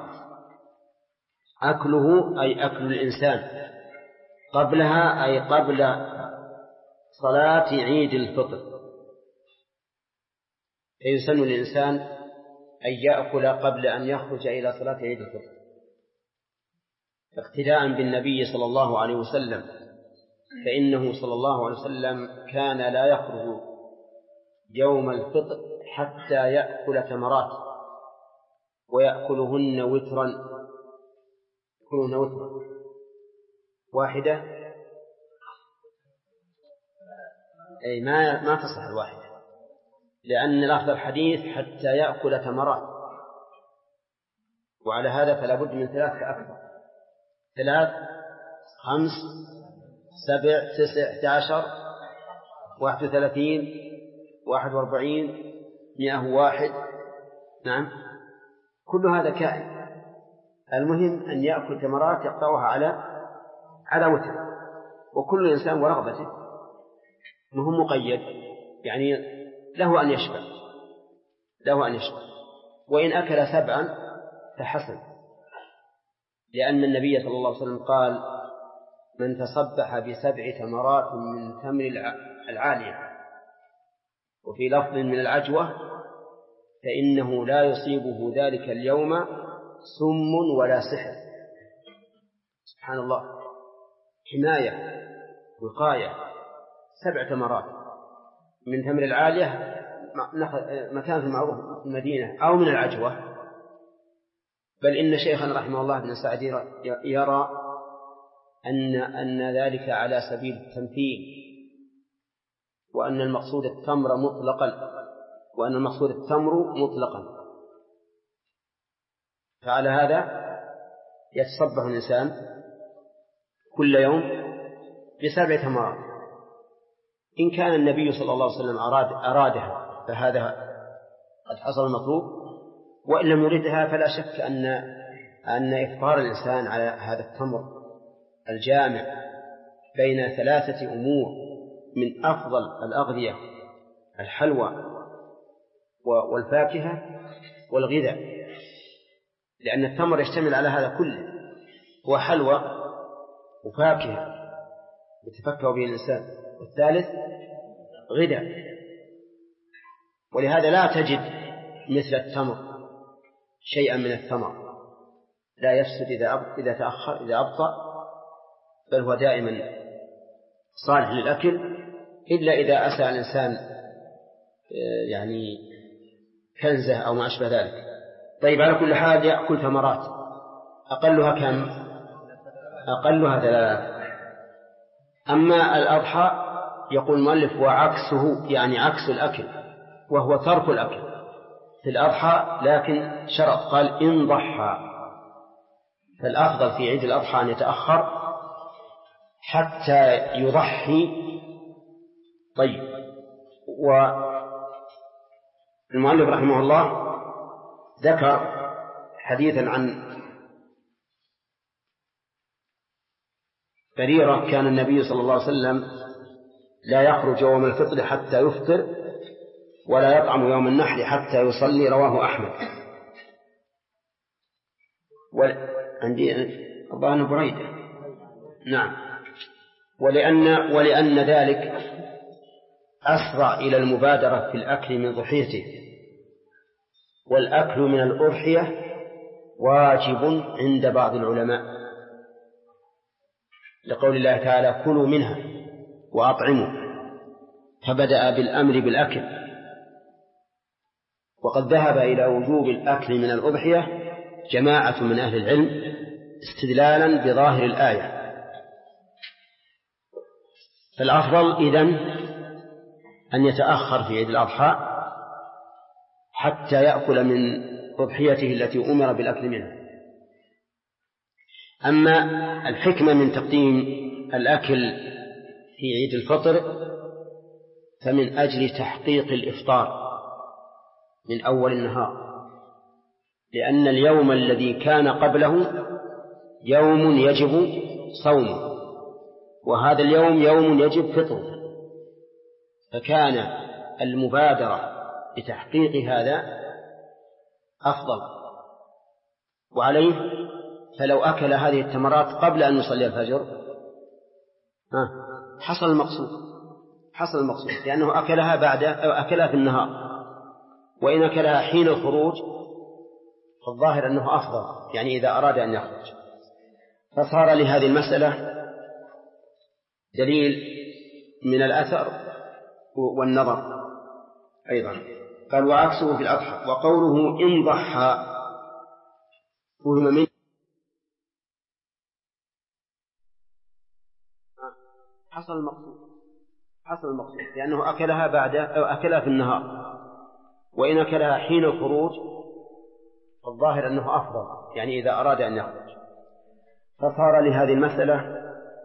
أكله أي أكل الإنسان، قبلها أي قبل صلاة عيد الفطر، فيسن الإنسان أن يأكل قبل أن يخرج إلى صلاة عيد الفطر اقتداء بالنبي صلى الله عليه وسلم، فإنه صلى الله عليه وسلم كان لا يخرج يوم الفطر حتى يأكل تمرات ويأكلهن وترا، واحدة، أي ما تصح الواحدة، لأن لفظ الحديث حتى يأكل تمرات، وعلى هذا فلا بد من 3 فأكثر، 3 5 7 9 11 31 41 101. نعم، كل هذا كائن. المهم أن يأكل تمرات يقطعها على وتر، وكل إنسان ورغبته، مهم مقيد، يعني له أن يشبع، وإن أكل 7 فحسن، لأن النبي صلى الله عليه وسلم قال من تصبح ب7 تمرات من تمر العالية، وفي لفظ من العجوة، فإنه لا يصيبه ذلك اليوم سم ولا سحر. سبحان الله، حماية وقاية. 7 تمرات من تمر العالية، مكان في المعروف في المدينة، أو من العجوة. بل إن شيخنا رحمه الله بن سعد يرى أن ذلك على سبيل التمثيل، وأن المقصود التمر مطلقا، فعلى هذا يتصبح الإنسان كل يوم ب7 تمرات. إن كان النبي صلى الله عليه وسلم أرادها فهذا قد حصل المطلوب، وإن لم يردها فلا شك أن إفطار الإنسان على هذا التمر الجامع بين 3 أمور من أفضل الأغذية: الحلوى والفاكهة والغذاء، لأن التمر يشتمل على هذا كله، هو حلوى وفاكهة يتفكه به الإنسان. والثالث غذاء، ولهذا لا تجد مثل التمر شيئا من الثمر لا يفسد إذا تأخر إذا أبطأ، بل هو دائما صالح للأكل، إلا إذا أسى الإنسان يعني كنزه أو ما أشبه ذلك. طيب، على كل حال يأكل ثمرات أقلها كم؟ أقلها 3. أما الأضحى يقول المؤلف وعكسه، يعني عكس الأكل، وهو ترك الأكل في الأضحى، لكن شرط قال إن ضحى، فالأفضل في عيد الأضحى أن يتأخر حتى يضحي. طيب، والمؤلف رحمه الله ذكر حديثا عن بريرة كان النبي صلى الله عليه وسلم لا يخرج يوم الفطر حتى يفطر ولا يطعم يوم النحر حتى يصلي، رواه أحمد. عندي أبان بريدة، نعم. ولأن ذلك أسرع إلى المبادرة في الأكل من ضحيته، والأكل من الأضحية واجب عند بعض العلماء، لقول الله تعالى كلوا منها وأطعموا، فبدأ بالأمر بالأكل. وقد ذهب إلى وجوب الأكل من الأضحية جماعة من أهل العلم استدلالا بظاهر الآية. فالأفضل إذن أن يتأخر في عيد الأضحى حتى يأكل من أضحيته التي أمر بالأكل منها. أما الحكمة من تقديم الأكل في عيد الفطر فمن أجل تحقيق الإفطار من أول النهار، لأن اليوم الذي كان قبله يوم يجب صومه، وهذا اليوم يوم يجب فطره، فكان المبادرة لتحقيق هذا أفضل. وعليه فلو أكل هذه التمرات قبل أن يصلي الفجر حصل المقصود، لأنه أكلها في النهار، وإن أكلها حين الخروج فالظاهر أنه أفضل، يعني إذا أراد أن يخرج. فصار لهذه المسألة دليل من الأثر والنظر أيضا. قال وعكسه في الأضحى، وقوله إن ضحى فهم منه حصل المقصود لأنه أكلها في النهار، وإن أكلها حين الخروج فالظاهر أنه أفضل، يعني إذا أراد أن يخرج. فصار لهذه المسألة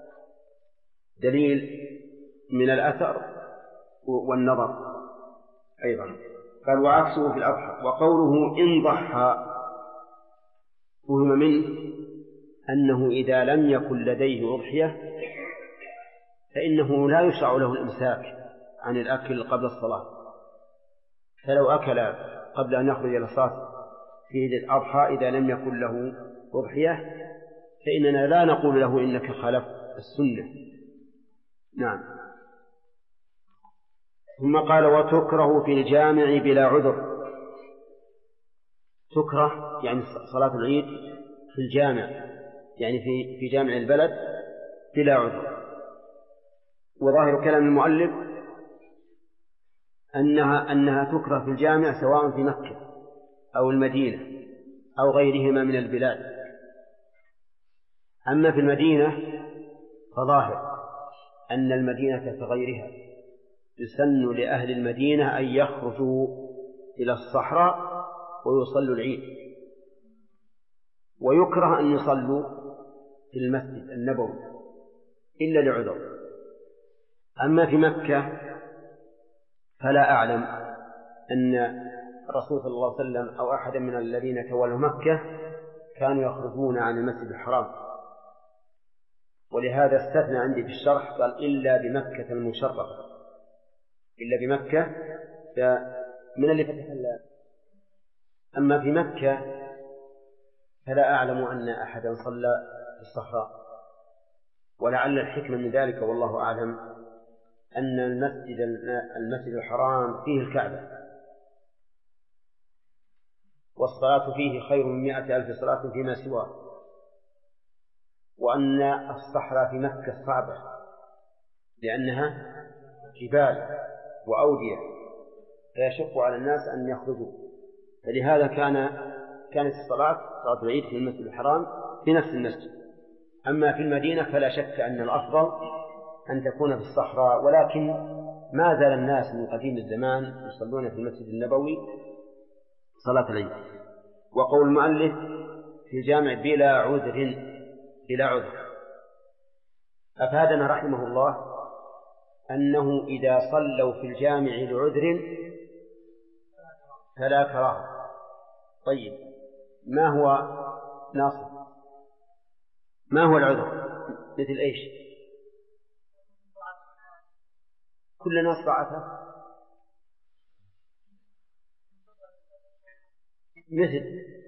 دليل من الأثر والنظر أيضا. قال وعكسه في الأضحى، وقوله إن ضحى فهم منه أنه إذا لم يكن لديه أضحية فإنه لا يشرع له الإمساك عن الأكل قبل الصلاة، فلو أكل قبل أن يخرج إلى الصلاة في عيد الأضحى إذا لم يكن له أضحية فإننا لا نقول له إنك خالفت السنة. نعم. ثم قال وتكره في الجامع بلا عذر. تكره يعني صلاة العيد في الجامع، يعني في جامع البلد بلا عذر. وظاهر كلام المؤلف أنها تكره في الجامع سواء في مكة أو المدينة أو غيرهما من البلاد. أما في المدينة فظاهر أن المدينة كغيرها يسن لأهل المدينة أن يخرجوا إلى الصحراء ويصلوا العيد، ويكره أن يصلوا في المسجد النبوي إلا لعذر. أما في مكة فلا أعلم أن الرسول صلى الله عليه وسلم أو أحد من الذين تولوا مكة كانوا يخرجون عن المسجد الحرام، ولهذا استثنى عندي في الشرح قال إلا بمكة المشرفة، إلا بمكة من اللي فتح الله. أما في مكة فلا أعلم أن أحدا صلى في الصحراء، ولعل الحكمة من ذلك والله أعلم أن المسجد الحرام فيه الكعبة، والصلاة فيه خير من 100,000 صلاة فيما سواه، وأن الصحراء في مكة صعبة لأنها جبال وأودية فيشق على الناس أن يخرجوا، فلهذا كانت صلاة العيد في المسجد الحرام في نفس المسجد. أما في المدينة فلا شك أن الأفضل أن تكون في الصحراء، ولكن ما زال الناس من قديم الزمان يصلون في المسجد النبوي صلاة العيد. وقول المؤلف في الجامع بلا عذر أفادنا رحمه الله أنه إذا صلوا في الجامع لعذر فلا كراهة. طيب ما هو ناصر؟ ما هو العذر؟ مثل إيش؟ كل الناس ضعفه، مثل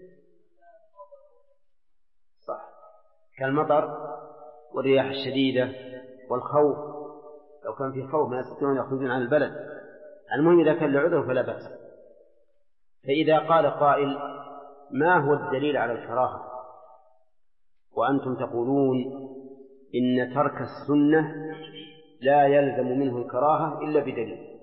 صح كالمطر والرياح الشديدة والخوف، لو كان في خوف ما يستطيعون يخرجون عن البلد. المهم إذا كان لعذر فلا بأس. فإذا قال قائل ما هو الدليل على الكراهة وأنتم تقولون إن ترك السنة لا يلزم منه الكراهة إلا بدليل؟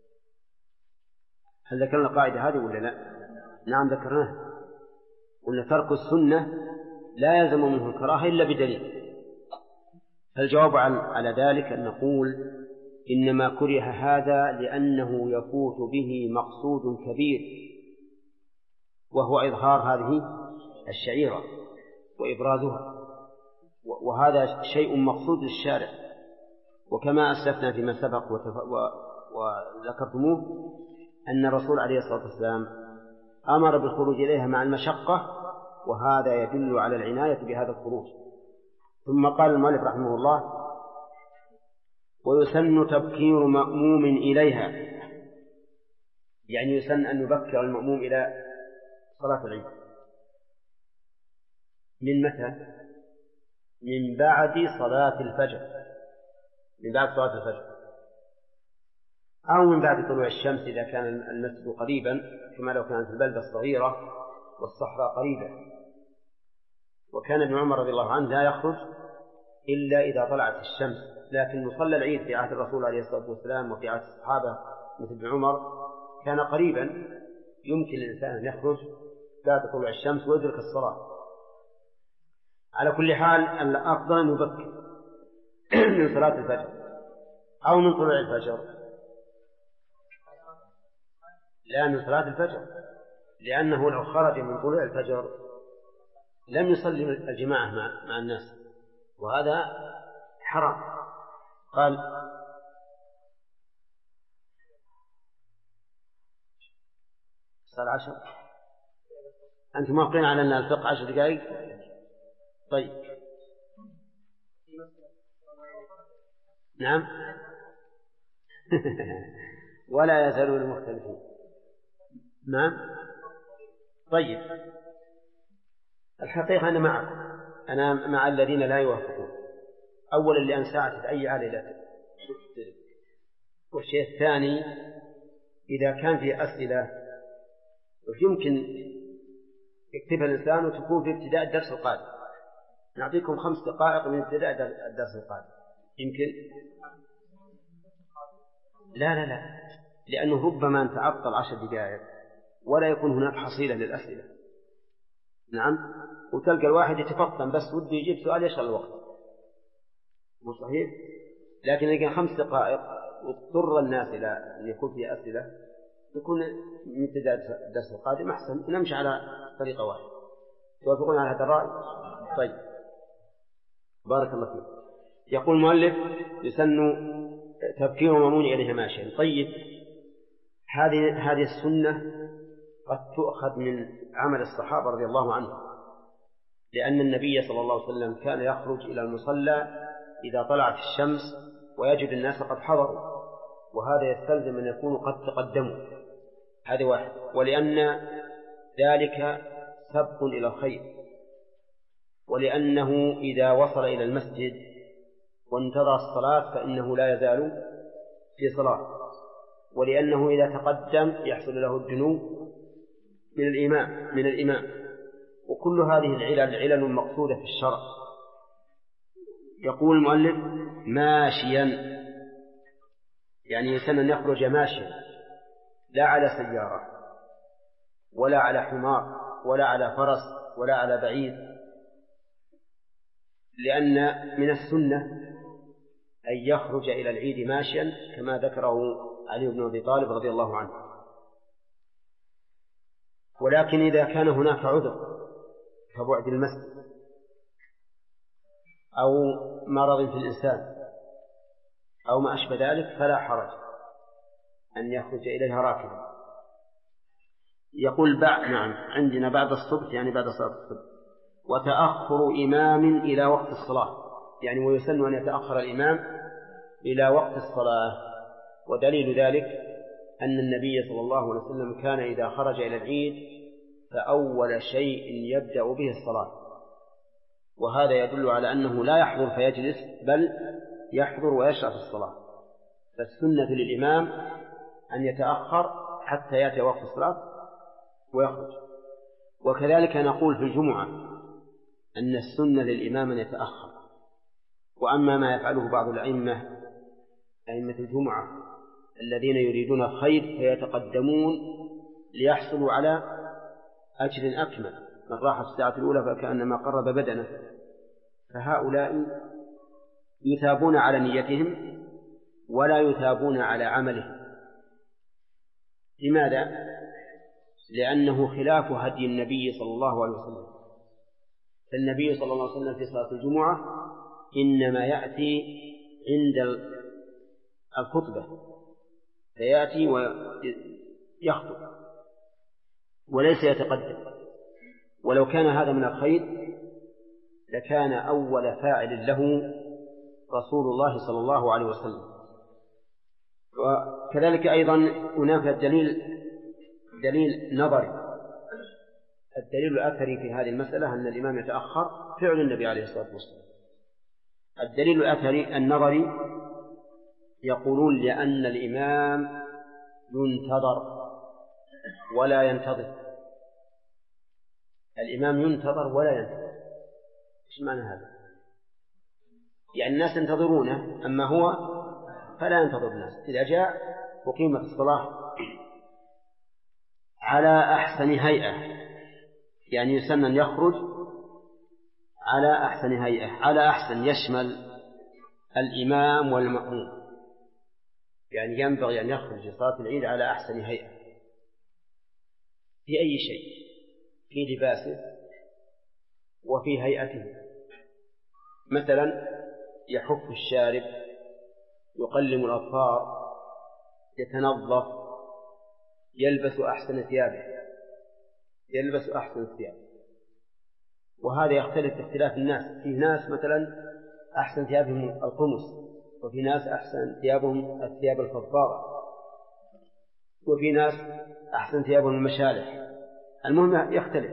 هل ذكرنا القاعدة هذه ولا لا؟ نعم ذكرناها، قلنا ترك السنة لا يلزم منه الكراهة إلا بدليل. فالجواب على ذلك أن نقول إنما كره هذا لأنه يفوت به مقصود كبير، وهو إظهار هذه الشعيرة وإبرازها، وهذا شيء مقصود للشارع. وكما أسلفنا فيما سبق وذكرتموه أن الرسول عليه الصلاة والسلام أمر بالخروج إليها مع المشقة، وهذا يدل على العناية بهذا الخروج. ثم قال المؤلف رحمه الله ويسن تبكير مأموم إليها، يعني يسن أن يبكر المأموم إلى صلاة العيد. من متى؟ من بعد صلاة الفجر، من بعد صلاة الفجر، أو من بعد طلوع الشمس إذا كان المسجد قريبا، كما لو كانت البلدة الصغيرة والصحراء قريبة. وكان ابن عمر رضي الله عنه لا يخرج إلا إذا طلعت الشمس، لكن مصلى العيد في عهد الرسول عليه الصلاة والسلام وفي عهد الصحابة مثل ابن عمر كان قريبا، يمكن للإنسان أن يخرج بعد طلوع الشمس ويدرك الصلاة. على كل حال الأفضل أن يبكر من صلاة الفجر أو من طلوع الفجر، لا من صلاة الفجر، لأنه لو خرج من طلوع الفجر لم يصلي الجماعة مع الناس، وهذا حرام. قال صار 10. أنتم موافقين على أن الفقه 10 دقائق؟ طيب نعم ولا يزالون مختلفين. نعم طيب الحقيقة أنا معكم، أنا مع الذين لا يوافقون. أولا لأن ساعة أي عالة لا تدرك، والشيء الثاني إذا كان في أسئلة يمكن يكتبها الإنسان وتكون في ابتداء الدرس القادم، نعطيكم 5 دقائق من ابتداء الدرس القادم يمكن. لا لأنه ربما نتعطل 10 دقائق ولا يكون هناك حصيلة للأسئلة. نعم وتلقى الواحد يتفطن بس وده يجيب سؤال يشغل الوقت، مو صحيح؟ لكن إذا كان 5 دقائق واضطر الناس إلى أن يكون في أسئلة يكون من ابتداء الدرس القادم أحسن، نمشي على طريقة واحدة. توافقون على هذا الرأي؟ طيب بارك الله فيك. يقول المؤلف يسن تبكير مأمون إليها ماشيا. طيب هذه السنة قد تؤخذ من عمل الصحابة رضي الله عنهم، لأن النبي صلى الله عليه وسلم كان يخرج إلى المصلى إذا طلعت الشمس ويجد الناس قد حضروا، وهذا يستلزم أن يكونوا قد تقدموا، هذا واحد. ولأن ذلك سبق إلى الخير، ولأنه إذا وصل إلى المسجد وانتظر الصلاة فإنه لا يزال في صلاة، ولأنه إذا تقدم يحصل له الدنو من الإمام. وكل هذه العلل علل مقصودة في الشرع. يقول المؤلف ماشيا، يعني يسن أن يخرج ماشيا، لا على سيارة ولا على حمار ولا على فرس ولا على بعير، لأن من السنة أن يخرج إلى العيد ماشيا كما ذكره علي بن أبي طالب رضي الله عنه. ولكن إذا كان هناك عذر كبعد المسجد أو مرض في الإنسان أو ما أشبه ذلك فلا حرج أن يخرج إليها راكبا. يقول نعم عندنا بعد الصبح، يعني بعد صلاة الصبح. وتأخر إمام إلى وقت الصلاة، يعني ويسن أن يتأخر الإمام إلى وقت الصلاة. ودليل ذلك أن النبي صلى الله عليه وسلم كان إذا خرج إلى العيد فأول شيء يبدأ به الصلاة، وهذا يدل على أنه لا يحضر فيجلس، بل يحضر ويشرع في الصلاة. فالسنة للإمام أن يتأخر حتى يأتي وقت الصلاة ويخرج. وكذلك نقول في الجمعة أن السنة للإمام أن يتأخر. وأما ما يفعله بعض أئمة الجمعة الذين يريدون الخير فيتقدمون ليحصلوا على أجر أكمل، من راح في الساعة الأولى فكأنما قرب بدنه، فهؤلاء يثابون على نيتهم ولا يثابون على عملهم. لماذا؟ لأنه خلاف هدي النبي صلى الله عليه وسلم. فالنبي صلى الله عليه وسلم في صلاة الجمعة إنما يأتي عند الخطبة، فيأتي ويخطب وليس يتقدم. ولو كان هذا من الخير لكان أول فاعل له رسول الله صلى الله عليه وسلم. وكذلك أيضا هناك دليل نظري. الدليل الأثري في هذه المسألة أن الإمام يتأخر فعل النبي عليه الصلاة والسلام. الدليل الأثري النظري يقولون لأن الإمام ينتظر ولا ينتظر. الإمام ينتظر ولا ينتظر. إيش معنى هذا؟ يعني الناس ينتظرونه أما هو فلا ينتظر الناس. إذا جاء وقيمة الصلاة على أحسن هيئة، يعني يسن أن يخرج على أحسن هيئة، على أحسن يشمل الإمام والمأموم، يعني ينبغي أن يخرج لصلاة العيد على أحسن هيئة في أي شيء، في لباسه وفي هيئته. مثلا يحك الشارب، يقلم الأظفار، يتنظف، يلبس أحسن ثيابه، وهذا يختلف باختلاف الناس. في ناس مثلا أحسن ثيابهم القمص، وفي ناس أحسن ثيابهم الثياب الفضفاضة، وفي ناس أحسن ثيابهم المشالح. المهم يختلف،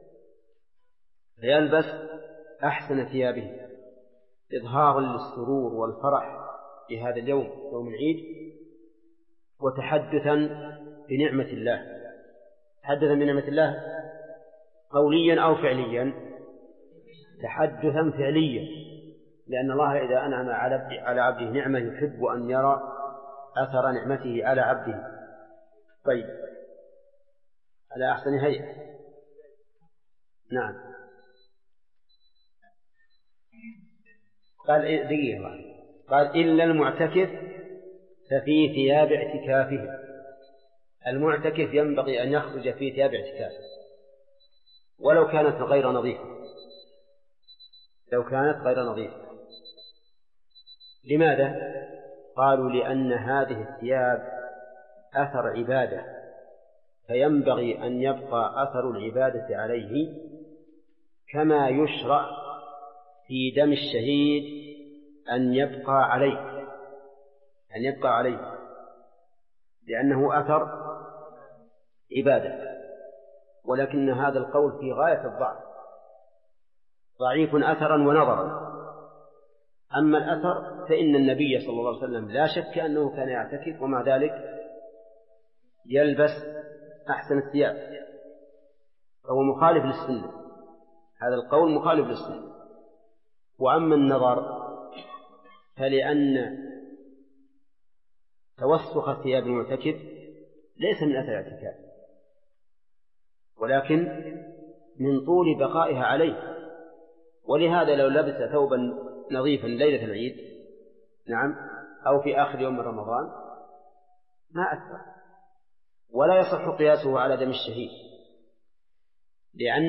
فيلبس أحسن ثيابه إظهارا للسرور والفرح في هذا اليوم، يوم العيد، وتحدثا بنعمة الله، تحدثا بنعمة الله قوليا أو فعليا. تحدثا فعليا، لأن الله إذا أنعم على عبده نعمة يحب أن يرى أثر نعمته على عبده. طيب، على أحسن هيئة. نعم. قال دقيقة، قال إلا المعتكف ففي ثياب اعتكافه. المعتكف ينبغي أن يخرج في ثياب اعتكافه ولو كانت غير نظيفة، لماذا؟ قالوا لأن هذه الثياب أثر عبادة، فينبغي أن يبقى أثر العبادة عليه، كما يشرع في دم الشهيد أن يبقى عليه لأنه أثر عبادة. ولكن هذا القول في غاية الضعف، ضعيف أثرا ونظرا. أما الأثر فإن النبي صلى الله عليه وسلم لا شك أنه كان يعتكف ومع ذلك يلبس أحسن الثياب، فهو مخالف للسنة، هذا القول مخالف للسنة. وأما النظر فلأن توسخ ثياب المعتكف ليس من أثر الاعتكاف، ولكن من طول بقائها عليه، ولهذا لو لبس ثوبا نظيفا ليلة العيد أو في آخر يوم من رمضان ما أثر، ولا يصح قياسه على دم الشهيد، لأن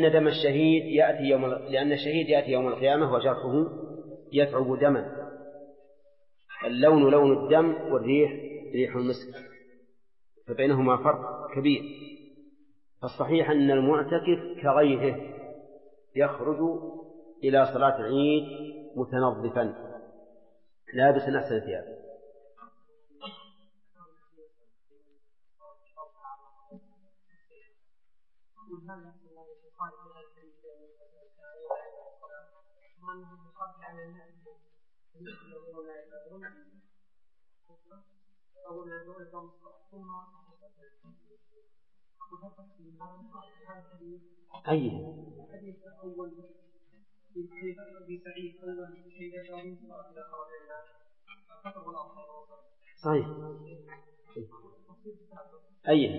الشهيد يأتي يوم القيامة وجرحه يثعب دما، اللون لون الدم والريح ريح المسك، فبينهما فرق كبير. فالصحيح أن المعتكف كغيره يخرج إلى صلاة العيد متنظفا لابسا أحسن ثيابه. أي صحيح أي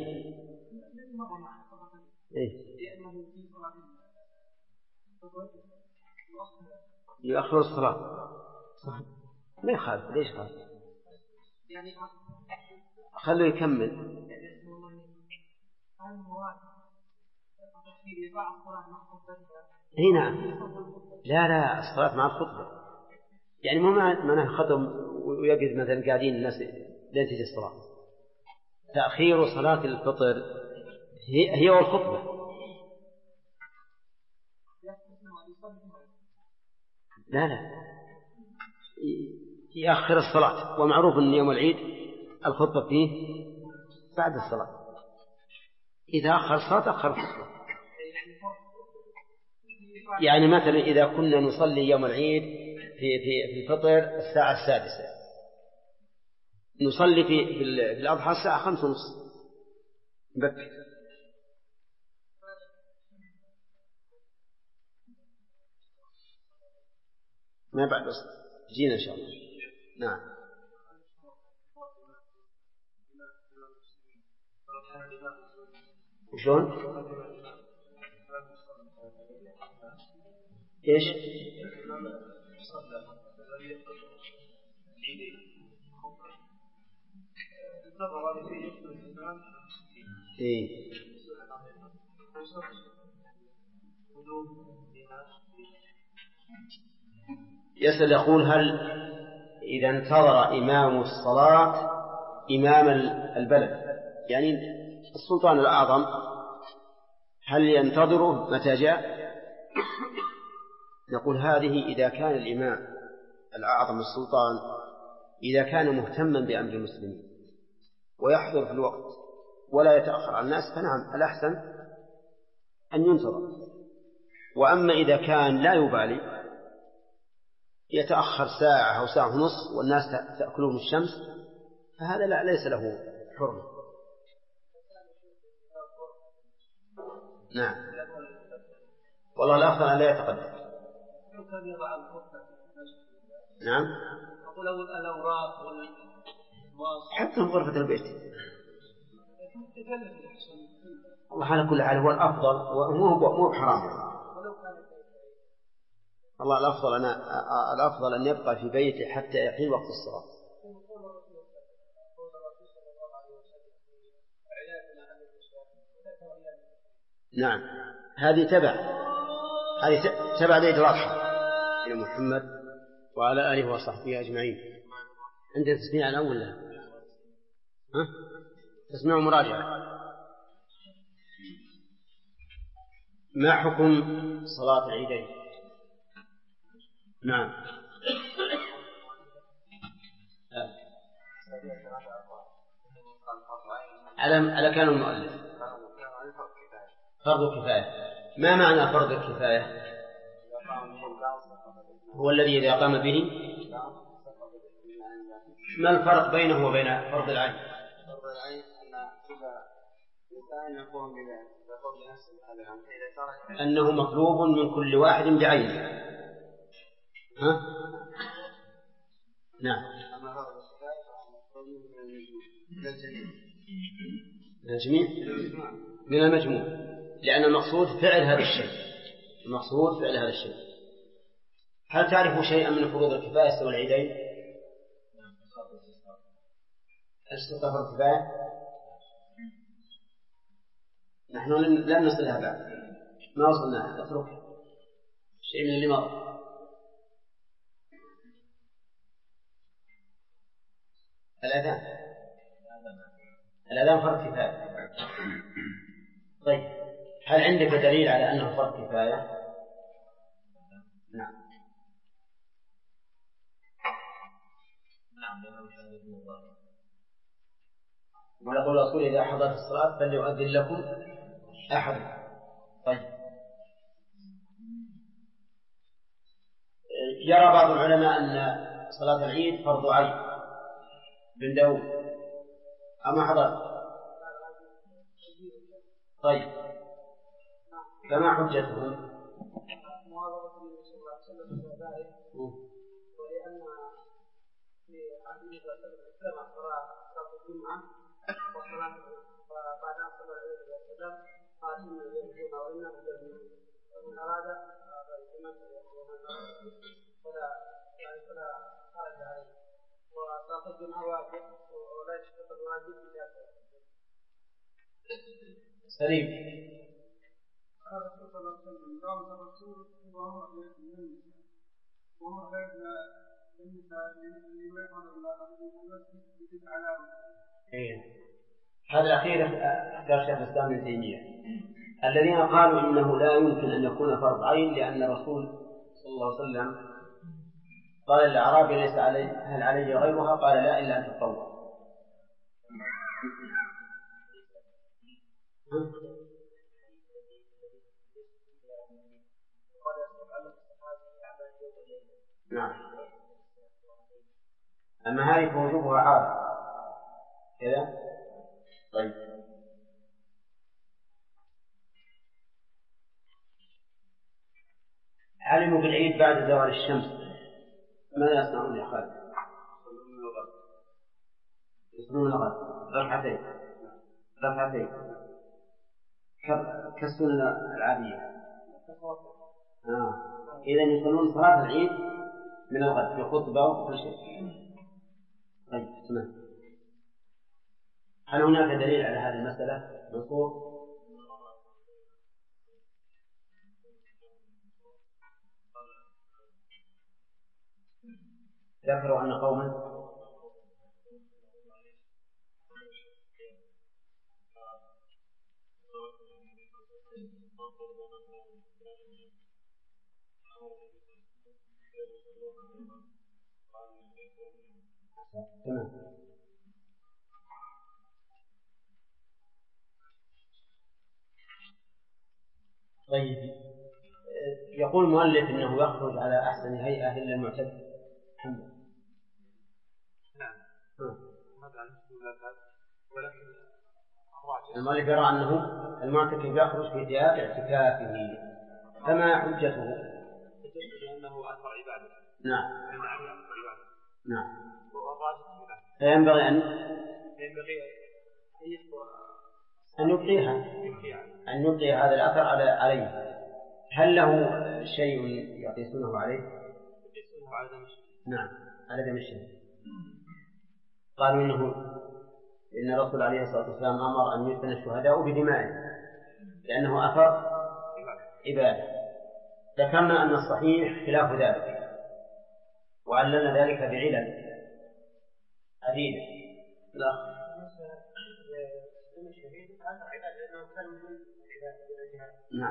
يؤخر الصلاة صح. ما يخالف، ليش خالف؟ خلوا يكمل. هنا لا الصلاة مع الخطبة، يعني مو معناه خطب ويجلس مثلا قاعدين الناس لين الصلاة. تأخير صلاة الفطر هي والخطبة. لا يأخر الصلاة، ومعروف أن يوم العيد الخطبة فيه بعد الصلاة، إذا أخر الصلاة أخر الخطبة. يعني مثلا إذا كنا نصلي يوم العيد في الفطر الساعة 6، نصلي في الأضحى الساعة 5:30 بكر. ما بعد بس جينا إن شاء الله. نعم. وشون؟ إيش؟ إيه. يسأل يقول هل إذا انتظر إمام الصلاة إمام البلد، يعني السلطان الأعظم، هل ينتظره متى جاء؟ نقول هذه إذا كان الإمام الأعظم السلطان إذا كان مهتما بأمر المسلمين ويحضر في الوقت ولا يتأخر عن الناس فنعم الأحسن أن ينتظر. وأما إذا كان لا يبالي يتأخر ساعة أو ساعة ونصف والناس تأكلهم الشمس فهذا ليس له حرمة. نعم والله الأفضل أن لا يتقدم. نعم حتى في غرفة البيت والله على كل حال هو الأفضل ومو بحرام يعني. الله الأفضل أن يبقى في بيته حتى يحين وقت الصلاة. نعم هذه تبع عيد الأضحى إلى محمد وعلى آله وصحبه أجمعين. عندنا تسميع الأول لا تسميع مراجعة. ما حكم صلاة العيدين؟ نعم على كان المؤلف فرض كفاية. ما معنى فرض الكفاية؟ هو الذي إذا قام به. ما الفرق بينه وبين فرض العين؟ فرض العين أن كل إنسان يقوم بنفسه هذا العمل إذا ترك أنه مطلوب من كل واحد بعينه. ها؟ نعم. أما فرض الكفاية فهو من الجميع من المجموع، لأن المقصود فعل هذا الشيء. المقصود فعل هذا الشيء. هل تعرفوا شيئا من فروض الكفاية سوى العيدين؟ الشرطة فرض كفاية؟ نحن لم نصلها بعد، ما وصلنا. اترك شيء من اللي مر. الأذان فرض كفاية. طيب هل عندك دليل على أنه فرض كفاية؟ نعم. ويقول الرسول إذا حضرت الصلاة فليؤذن لكم أحد. طيب يرى بعض العلماء أن صلاة العيد فرض عين. بن داود أما حضر؟ طيب فما حجتهم؟ مواظبة النبي صلى الله عليه وسلم على ذلك، ولأن في عهد النبي صلى الله عليه وسلم اجتمع صلاة الجمعة وصلاة بعد أن صلى عليه وسلم قال إن الجمعة وإنه جميع، ومن أراد فلا حرج عليه. وصلاة الجمعة واجب ولا يشترط الواجب إلا سليم. قال الرسول صلى الله عليه وسلم قام الرسول وهو بين النساء لما يفعل الله بتسع علامات. هذا الأخير اختار شيخ الإسلام ابن تيمية. الذين قالوا إنه لا يمكن أن يكون فرض عين لأن الرسول صلى الله عليه وسلم قال الأعرابي ليس علي هل علي غيرها؟ قال لا إلا أن تتطوع. نعم. أما هذه فوجوبها عارض كذا. طيب علموا بالعيد بعد زوال الشمس ماذا يصنعون يا خالد؟ يصنعون الغد ركعتين كالسنة العادية. إذن يصلون صلاة العيد من الغد بخطبة وكل شيء. طيب تمام. هل هناك دليل على هذه المسألة منصور؟ ذكروا أن قوما تمام. طيب يقول المؤلف إنه يخرج على أحسن هيئة إلا المعتد. محمد. نعم. ولكن المؤلف يرى أنه المعتكف يخرج في ثياب اعتكافه، فما حجته؟ لأنه أثر عبادة. نعم. نعم. فينبغي أن يبقي هذا الأثر عليه. هل له شيء يقيسونه عليه؟ يقيسونه على دم الشهيد. نعم على دم الشهيد. قالوا إن الرسول عليه الصلاة والسلام أمر أن يدفن الشهداء بدمائهم لأنه أثر عبادة. ذكرنا أن الصحيح خلاف ذلك وعللنا ذلك بعلل عديدة. لا نعم.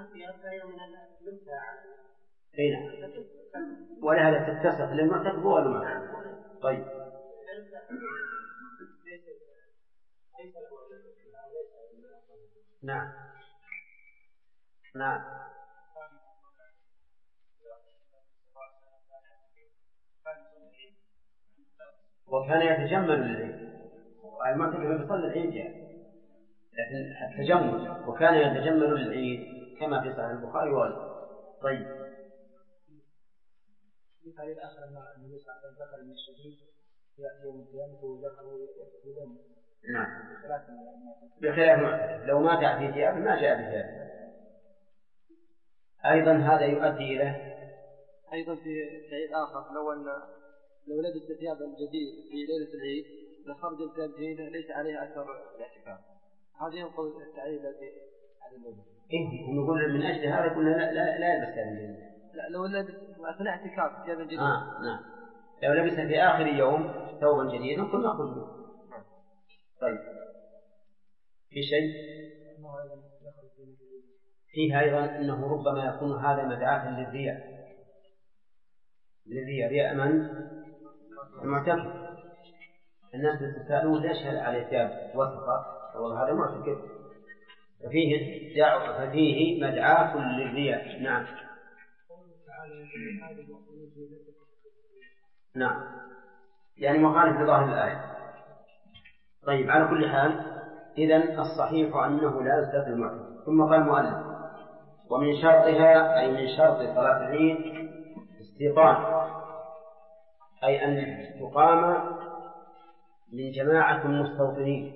ولهذا تتسق للمعتكف والمعتكف. طيب نعم نعم وكان يتجمل للعيد، المعتكف يصلي العيد يعني، لكن التجمل وكان يتجمل للعيد كما في صحيح البخاري وغيره. طيب. في تعليل آخر أن النبي صلى الله عليه وسلم ذكر أن الشهيد يأتي يوم القيامة وذكره بدم. نعم. بخلاف المعتكف لو ما جاء في ثيابه ما جاء بثيابه. أيضا هذا يؤدي إلى أيضا في عيد آخر لو لبس ثيابا جديد في ليلة العيد لخرج الثياب الجديدة ليس عليها أثر الاعتكاف. هذا ينقض التعليل الذي على النبي. إيه نقول من أجل هذا قلنا لا يلبس ثيابا جديدة. لا لو لبس أثناء اعتكاف ثيابا جديدة. نعم. لو لبس في آخر يوم ثوبا جديدا كنا نأخذ منه. طيب. في شيء فيه أيضا أنه ربما يكون هذا مدعاة للرياء رياء من المعتكف. الناس يتساءلون ليش هل عليه ثياب وثقة والله هذا معتكف، ففيه مدعاة للرياء. نعم يعني مخالف لظاهر الآية. طيب على كل حال إذن الصحيح أنه لا يستثنى المعتكف. ثم قال المؤلف ومن شرطها أي من شرط صلاة العيد استيطان، أي أن تقام من جماعة المستوطنين،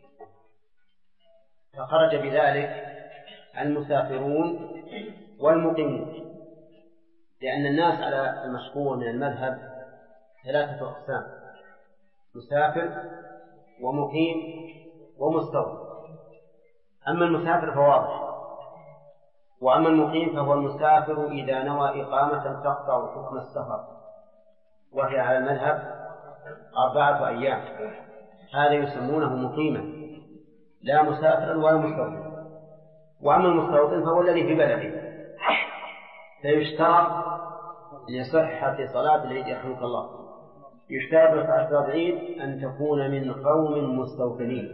فخرج بذلك المسافرون والمقيمون، لأن الناس على المشهور من المذهب 3 أقسام: مسافر ومقيم ومستوطن. أما المسافر فواضح، وأما المقيم فهو المسافر إذا نوى إقامة تقطع حكم السفر، وهي على المذهب 4 أيام، هذا يسمونه مقيما لا مسافرا ولا مستوطن. وأما المستوطن فهو الذي في بلده، فيشترط لصحة صلاة العيد يرحمك الله يشترط لصحة صلاة العيد أن تكون من قوم مستوطنين،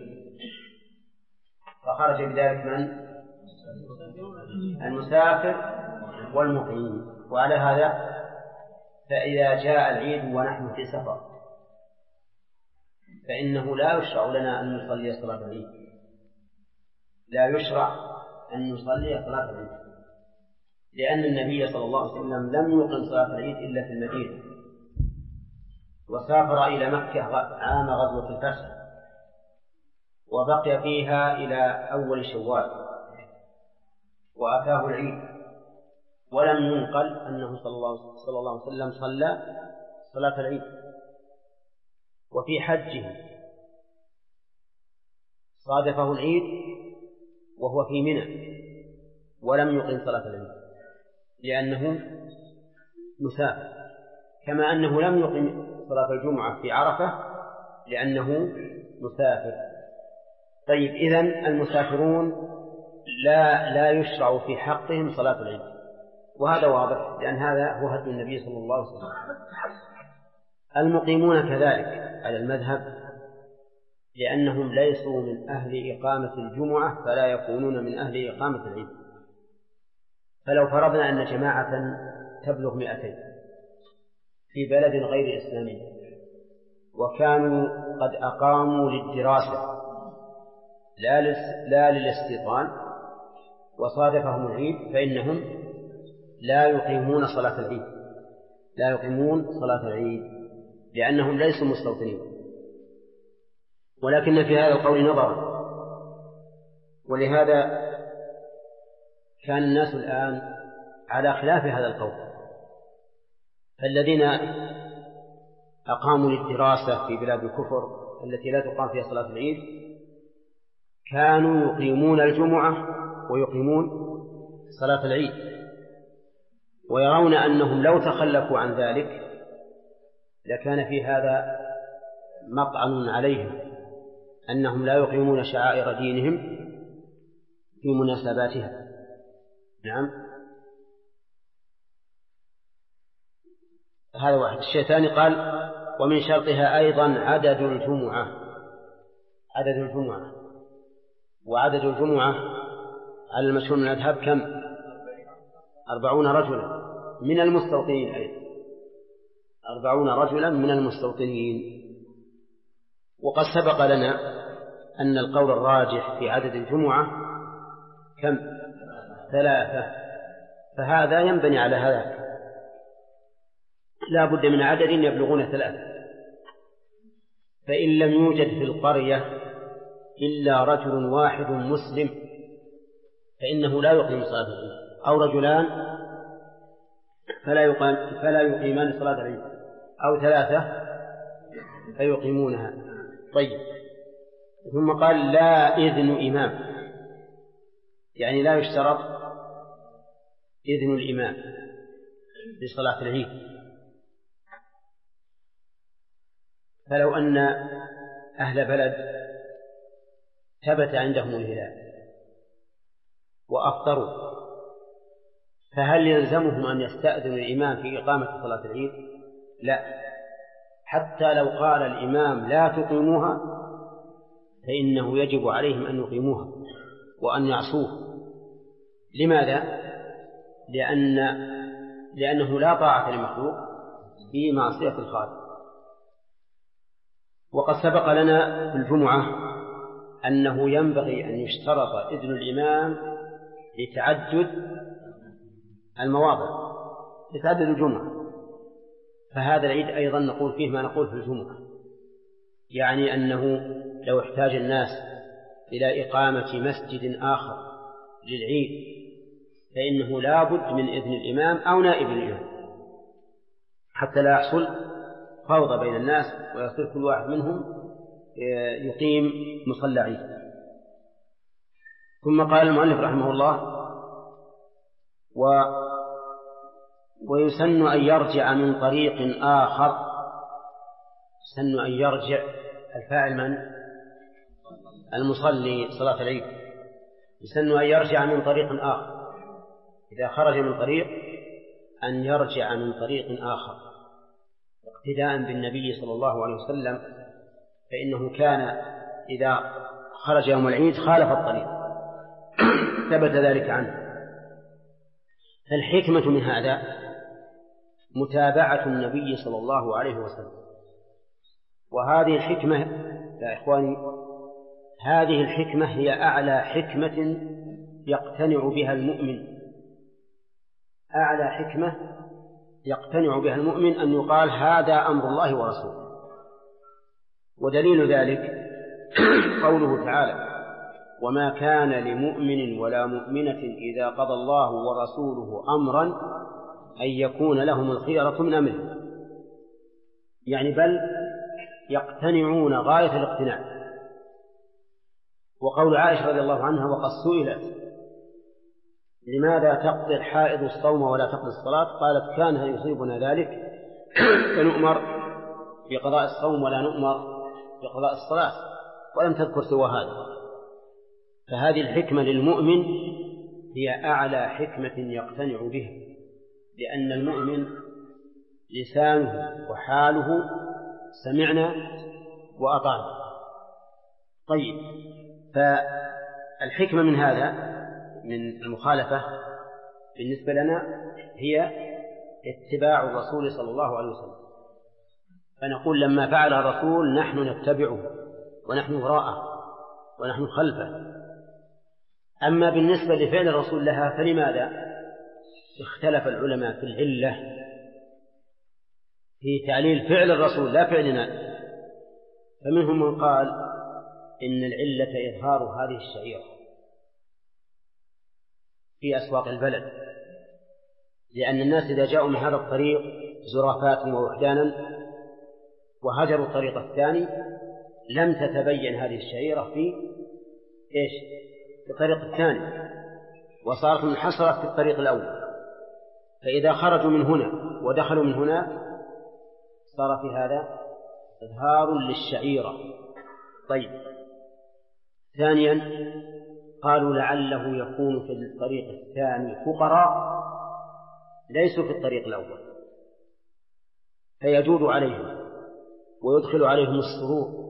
فخرج بذلك من المسافر والمقيم. وعلى هذا فإذا جاء العيد ونحن في سفر فإنه لا يشرع لنا أن نصلي صلاة العيد، لا يشرع أن نصلي صلاة العيد، لأن النبي صلى الله عليه وسلم لم يقم صلاة العيد إلا في المدينة، وسافر إلى مكة عام غزوة الفتح وبقي فيها إلى أول شوال وأتاه العيد، ولم ينقل أنه صلى الله عليه وسلم صلى صلاة العيد. وفي حجه صادفه العيد وهو في منى ولم يقم صلاة العيد لأنه مسافر، كما أنه لم يقم صلاة الجمعة في عرفة لأنه مسافر. طيب إذن المسافرون لا يشرع في حقهم صلاة العيد، وهذا واضح لأن هذا هو هدي النبي صلى الله عليه وسلم. المقيمون كذلك على المذهب لأنهم ليسوا من أهل إقامة الجمعة فلا يكونون من أهل إقامة العيد. فلو فرضنا أن جماعة تبلغ 200 في بلد غير إسلامي وكانوا قد أقاموا للدراسة لا للاستيطان وصادفهم العيد، فإنهم لا يقيمون صلاة العيد لأنهم ليسوا مستوطنين. ولكن في هذا القول نظر، ولهذا كان الناس الآن على خلاف هذا القول، فالذين أقاموا للدراسة في بلاد الكفر التي لا تقام فيها صلاة العيد كانوا يقيمون الجمعة ويقيمون صلاة العيد، ويرون أنهم لو تخلفوا عن ذلك لكان في هذا مطعن عليهم أنهم لا يقيمون شعائر دينهم في مناسباتها. نعم، هذا واحد. الشيء الثاني قال ومن شرطها أيضا عدد الجمعة. وعدد الجمعة على المشهور من الأذهب كم؟ 40 رجلا من المستوطنين أيضا 40 رجلا من المستوطنين. وقد سبق لنا أن القول الراجح في عدد الجمعة كم؟ 3، فهذا ينبني على هذا، لا بد من عدد يبلغون 3. فإن لم يوجد في القرية إلا رجل واحد مسلم فإنه لا يقيم صلاة العيد، أو رجلان فلا يقيمان صلاة العيد، أو 3 فيقيمونها. طيب، ثم قال لا إذن إمام، يعني لا يشترط إذن الإمام لصلاة العيد. فلو أن أهل بلد ثبت عندهم الهلال وأفطروا، فهل يلزمهم أن يستأذن الإمام في إقامة صلاة العيد؟ لا، حتى لو قال الإمام لا تقيموها فإنه يجب عليهم أن يقيموها وأن يعصوه. لماذا؟ لأنه لا طاعة لمخلوق في معصية الخالق. وقد سبق لنا في الجمعة أنه ينبغي أن يشترط إذن الإمام لتعدد المواضع، لتعدد الجمعة. فهذا العيد أيضا نقول فيه ما نقول في الجمعة، يعني أنه لو احتاج الناس إلى إقامة مسجد آخر للعيد فإنه لا بد من إذن الإمام أو نائب الإمام، حتى لا يحصل فوضى بين الناس ويصير كل واحد منهم يقيم مصلى عيد. ثم قال المؤلف رحمه الله ويسن أن يرجع من طريق آخر. يسن أن يرجع الفاعل من؟ المصلي صلاة العيد. يسن أن يرجع من طريق آخر، إذا خرج من طريق أن يرجع من طريق آخر اقتداء بالنبي صلى الله عليه وسلم، فإنه كان إذا خرج يوم العيد خالف الطريق ثبت ذلك عنه. فالحكمة من هذا متابعة النبي صلى الله عليه وسلم. وهذه الحكمة يا إخواني، هذه الحكمة هي أعلى حكمة يقتنع بها المؤمن. أعلى حكمة يقتنع بها المؤمن أن يقال هذا أمر الله ورسوله. ودليل ذلك قوله تعالى وما كان لمؤمن ولا مؤمنة إذا قضى الله ورسوله أمرا أن يكون لهم الخيرة من أمره، يعني بل يقتنعون غاية الاقتناع. وقول عائشة رضي الله عنها وقد سئلت لماذا تقضي الحائض الصوم ولا تقضي الصلاة؟ قالت كان يصيبنا ذلك فنؤمر بقضاء الصوم ولا نؤمر بقضاء الصلاة، ولم تذكر سوى هذا. فهذه الحكمة للمؤمن هي أعلى حكمة يقتنع بها، لأن المؤمن لسانه وحاله سمعنا وأطعنا. طيب، فالحكمة من هذا من المخالفة بالنسبة لنا هي اتباع الرسول صلى الله عليه وسلم، فنقول لما فعل الرسول نحن نتبعه ونحن وراءه ونحن خلفه. أما بالنسبة لفعل الرسول لها فلماذا اختلف العلماء في العلة في تعليل فعل الرسول لا فعلنا. فمنهم من قال إن العلة إظهار هذه الشعيرة في أسواق البلد، لأن الناس إذا جاءوا من هذا الطريق زرافات ووحدانا وهجروا الطريق الثاني لم تتبين هذه الشعيرة في الطريق الثاني، وصارت منحصرة في الطريق الأول. فإذا خرجوا من هنا ودخلوا من هنا صار في هذا إظهار للشعيرة. طيب، ثانيا قالوا لعله يكون في الطريق الثاني فقراء ليسوا في الطريق الأول فيجود عليهم ويدخل عليهم السرور،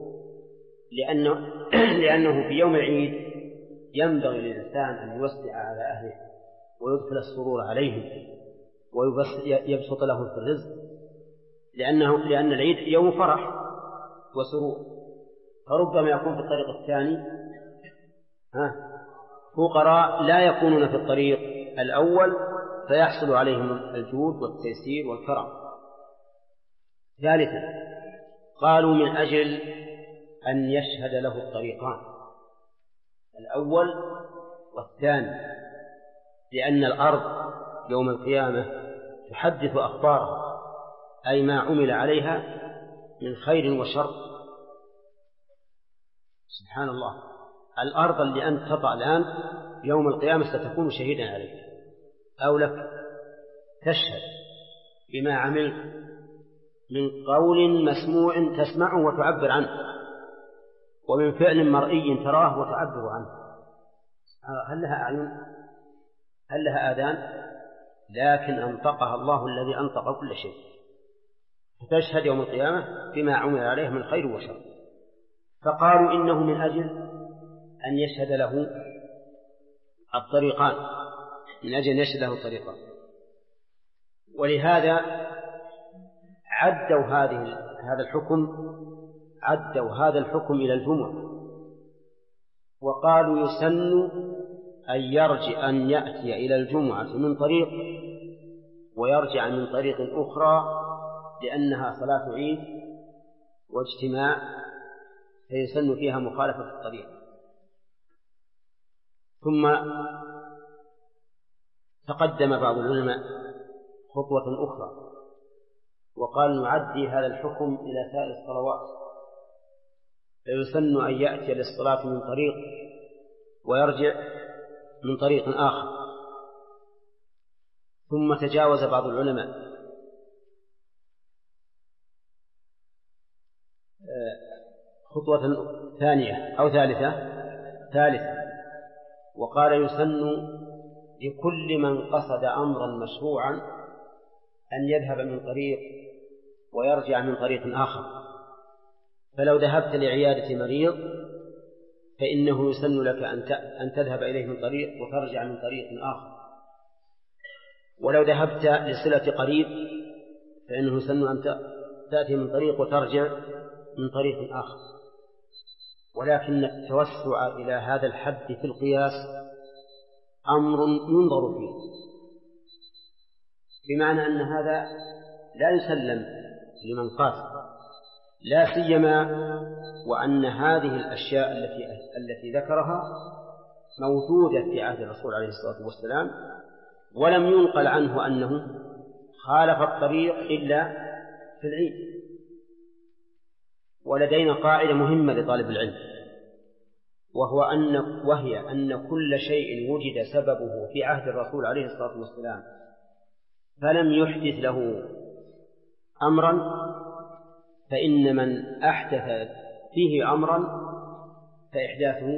لأنه في يوم العيد ينبغي للإنسان أن يوسع على أهله ويدخل السرور عليهم ويبسط لهم في الرزق. لأن العيد يوم فرح وسرور، فربما يكون في الطريق الثاني فقراء لا يكونون في الطريق الأول فيحصل عليهم الجود والتيسير والكرم. ثالثا قالوا من أجل أن يشهد له الطريقان الأول والثاني، لأن الأرض يوم القيامة تحدث أخبارها، أي ما عمل عليها من خير وشر. سبحان الله، الأرض اللي أنت تطأ الآن يوم القيامة ستكون شهيدا عليك، أو لك تشهد بما عملت من قول مسموع تسمعه وتعبر عنه، ومن فعل مرئي تراه وتعبر عنه. هل لها أعين؟ هل لها آذان؟ لكن أنطقها الله الذي أنطق كل شيء، فتشهد يوم القيامة بما عمل عليه من خير وشر. فقالوا إنه من أجل أن يشهد له الطريقان، من أجل أن يشهد له الطريقان. ولهذا عدوا هذا الحكم إلى الجمعة، وقالوا يسن أن يأتي إلى الجمعة من طريق ويرجع من طريق أخرى، لأنها صلاة عيد واجتماع فيسن فيها مخالفة الطريق. ثم تقدم بعض العلماء خطوة أخرى وقال نعدي هذا الحكم إلى سائر الصلوات، فيسن أن يأتي للصلاة من طريق ويرجع من طريق آخر. ثم تجاوز بعض العلماء خطوة ثانية أو ثالثة وقال يسن لكل من قصد أمرا مشروعا أن يذهب من طريق ويرجع من طريق آخر. فلو ذهبت لعيادة مريض فإنه يسن لك أن تذهب إليه من طريق وترجع من طريق آخر، ولو ذهبت لصلة قريب فإنه يسن أن تأتي من طريق وترجع من طريق آخر. ولكن التوسع إلى هذا الحد في القياس أمر ينظر فيه، بمعنى أن هذا لا يسلم لمن قاس، لا سيما وأن هذه الأشياء التي ذكرها موجودة في عهد الرسول عليه الصلاة والسلام، ولم ينقل عنه أنه خالف الطريق إلا في العيد. ولدينا قاعدة مهمة لطالب العلم، وهي أن كل شيء وجد سببه في عهد الرسول عليه الصلاة والسلام فلم يحدث له أمرا فإن من أحدث فيه أمرا فإحداثه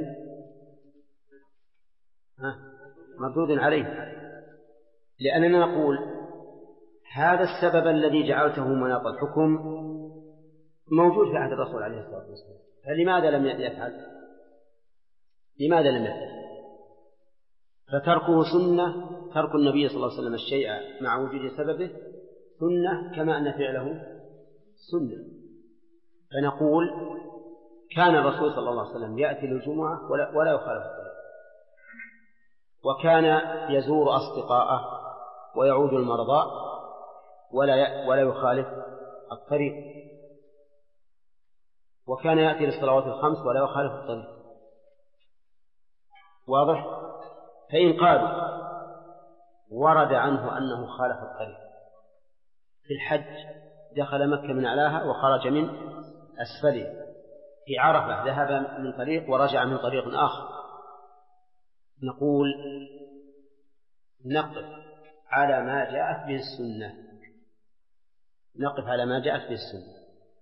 مردود عليه. لأننا نقول هذا السبب الذي جعلته مناط الحكم موجود في عهد الرسول عليه الصلاة والسلام، فلماذا لم يفعل؟ لماذا لم يفعل؟ فتركه سنة، ترك النبي صلى الله عليه وسلم الشيء مع وجود سببه سنة كما أن فعله سنة. فنقول كان الرسول صلى الله عليه وسلم يأتي للجمعة ولا يخالف الطريق، وكان يزور أصدقاءه ويعود المرضى ولا يخالف الطريق، وكان يأتي للصلوات الخمس ولا يخالف الطريق. واضح؟ فإن قالوا ورد عنه أنه خالف الطريق في الحج، دخل مكة من أعلاها وخرج من أسفلها، في عرفة ذهب من طريق ورجع من طريق آخر، نقول نقف على ما جاءت به السنة، نقف على ما جاءت به السنة.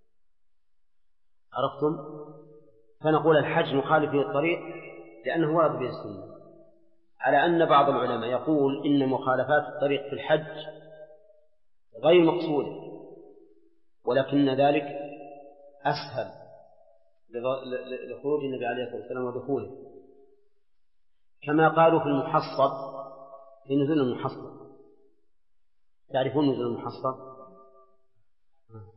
عرفتم؟ فنقول الحج مخالف للطريق لأنه ورد به السنة، على أن بعض العلماء يقول إن مخالفات الطريق في الحج غير مقصودة، ولكن ذلك أسهل لخروج النبي عليه الصلاة والسلام ودخوله، كما قالوا في المحصب، في نزول المحصب. تعرفون نزول المحصب؟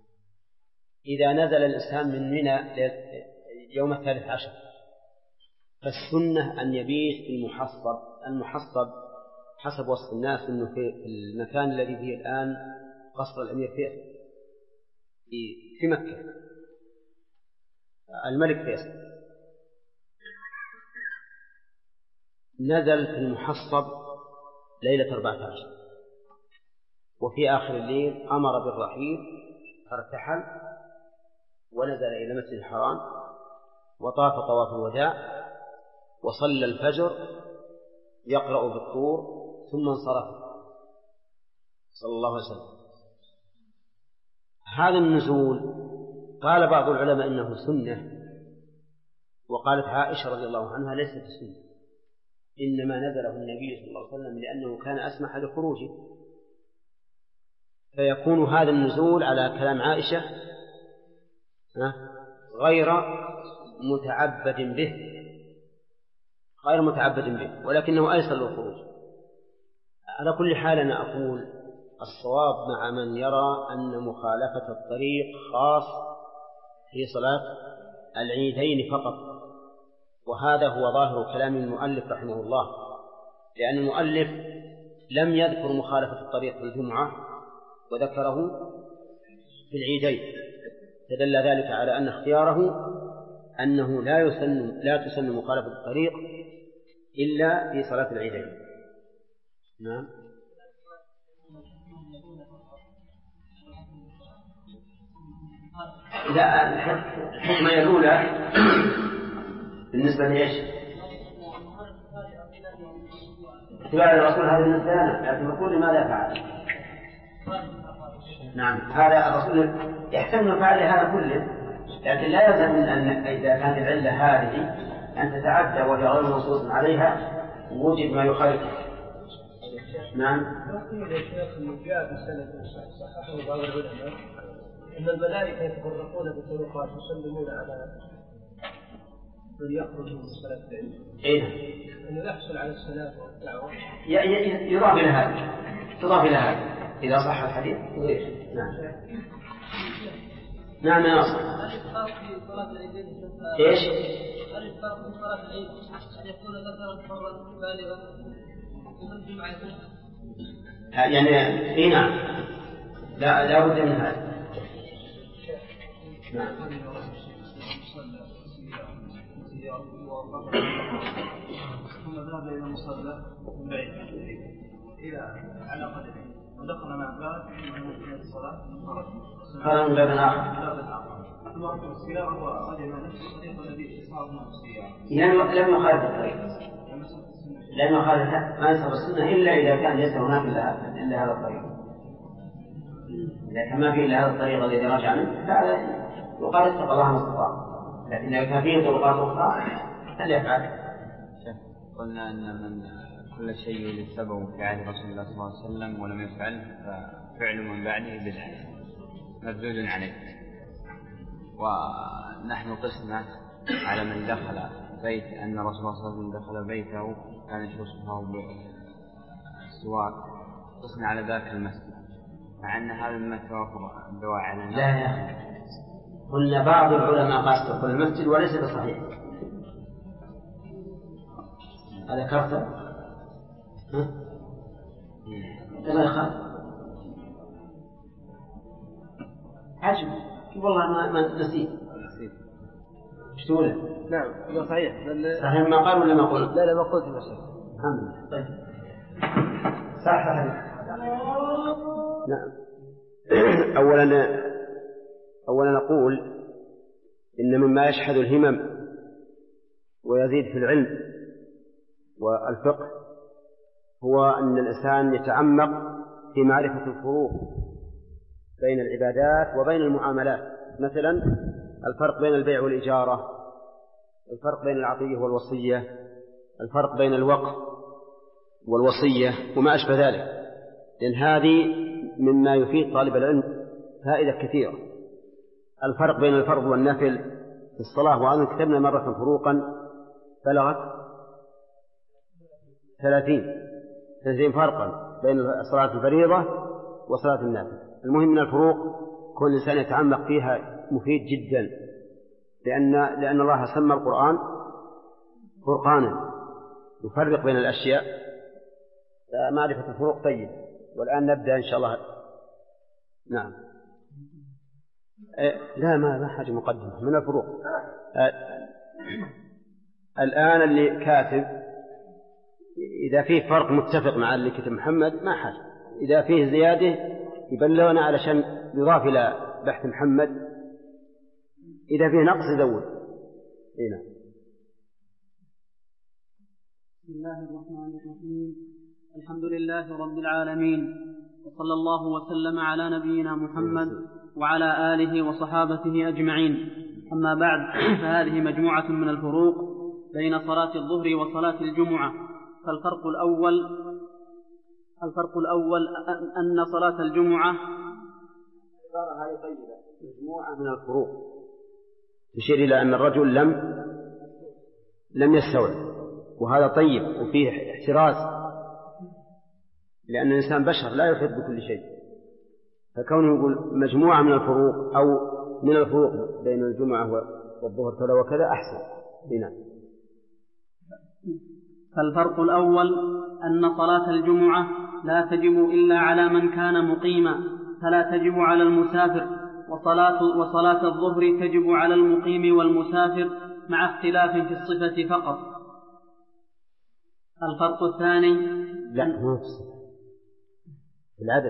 إذا نزل الإنسان من منى يوم 13 فالسنة أن يبيت في المحصب حسب وصف الناس أنه في المكان الذي فيه الآن قصر الأمير فيصل في مكة، الملك فيصل نزل في المحصب ليلة 14 وفي آخر الليل أمر بالرحيل فارتحل ونزل إلى مسجد الحرام وطاف طواف الوداع وصلى الفجر يقرأ بالطور ثم انصرف صلى الله عليه وسلم. هذا النزول قال بعض العلماء إنه سنة، وقالت عائشة رضي الله عنها ليست سنة، إنما نزله النبي صلى الله عليه وسلم لأنه كان أسمح لخروجه، فيكون هذا النزول على كلام عائشة غير متعبد به ولكنه أيسر للخروج. على كل حال أنا أقول الصواب مع من يرى أن مخالفة الطريق خاص في صلاة العيدين فقط، وهذا هو ظاهر كلام المؤلف رحمه الله، لأن المؤلف لم يذكر مخالفة الطريق في الجمعة وذكره في العيدين، فدل ذلك على أن اختياره أنه لا تسن مخالفة الطريق إلا في صلاة العيدين. نعم. لا، الحكمة الأولى بالنسبة لإيش؟ اتباع الرسول هذا بالنسبة لنا، لكن الرسول لماذا فعل؟ نعم، هذا الرسول يحتمل فعل هذا كله، لكن لا يلزم أن إذا كانت العلة هذه أن تتعدى وهي غير منصوص عليها وجد ما يخالفه. نعم. يقول يا شيخ أنه جاء بسند صححه بعض العلماء أن الملائكة يتفرقون بالطرقات يسلمون على من يخرج من صلاة العيد. أنه يحصل على السلام والدعوة. تضاف إلى هذا إذا صح الحديث. نعم. نعم يا ناصر. إيش؟ هل الفرق في صلاة العيد أن يكون ذكرا حرا بالغا ومن يعني نعم، لا بد من هذا. نعم. ثم ذهب إلى المصلى من بعيد إلى على قدمه ودخل مع باب من الصلاة خرج من باب آخر ثم ركب السيارة ورجع مع نفس الطريق الذي صار منه السيارة. لم يخالف الطريق، لم يخالف ما يصير السنة إلا إذا كان ليس هناك إلا هذا الطريق. إذا كان ما في إلا هذا الطريق الذي رجع منه فهذا يقال اتق الله ما استطاع، لكن إذا كان فيه طرقات أخرى هل يفعل؟ قلنا أن من كل شيء للسبب في عهد رسول الله صلى الله عليه وسلم ولم يفعل ففعل من بعده بدعة مردود عليه. ونحن قسنا على من دخل بيت أن رسول الله صلى الله عليه وسلم دخل بيته كان يشوفه بالسواك، قسنا على ذاك المسجد مع أن هذا ما توافر الدواء على لا يا أخي، قلنا بعض العلماء قاس دخول المسجد وليس بصحيح. هذا كرته لا يخاف عجب والله ما نسيت. ايش تقول؟ نعم صحيح. صحيح ما قال ولا ما قلت؟ لا ما قلت يا شيخ. الحمد لله. طيب صح. نعم. أولا نقول إن مما يشحذ الهمم ويزيد في العلم والفقه هو أن الإنسان يتعمق في معرفة الفروق بين العبادات وبين المعاملات، مثلا الفرق بين البيع والإجارة، الفرق بين العطية والوصية، الفرق بين الوقف والوصية وما أشبه ذلك، لأن هذه مما يفيد طالب العلم فائدة كثيرة. الفرق بين الفرض والنفل في الصلاة، وأن كتبنا مرة فروقا بلغت 30 فرقا بين صلاة الفريضة وصلاة النافلة. المهم من الفروق كل إنسان يتعمق فيها مفيد جدا، لأن الله سمى القرآن فرقانا يفرق بين الأشياء، فمعرفة الفروق طيب. والآن نبدأ إن شاء الله. نعم. لا ما حاجة مقدمة من الفروق. الآن اللي كاتب إذا فيه فرق متفق مع اللي كتب محمد ما حاجة، إذا فيه زيادة يبلغنا علشان يضاف إلى بحث محمد، إذا فيه نقص يزود. هنا. بسم الله الرحمن الرحيم. الحمد لله رب العالمين، وصلى الله وسلم على نبينا محمد وعلى آله وصحابته أجمعين. أما بعد، فهذه مجموعة من الفروق بين صلاة الظهر وصلاة الجمعة. فالفرق الأول أن صلاة الجمعة هذه طيبة، مجموعة من الفروق تشير إلى أن الرجل لم يستوعب، وهذا طيب وفيه احتراز، لأن الإنسان بشر لا يحيط بكل شيء، فكونه يقول مجموعة من الفروق أو من الفروق بين الجمعة والظهر كذا وكذا أحسن. هنا. فالفرق الأول أن صلاة الجمعة لا تجب إلا على من كان مقيما، فلا تجب على المسافر، وصلاة الظهر تجب على المقيم والمسافر مع اختلاف في الصفة فقط. الفرق الثاني العدد.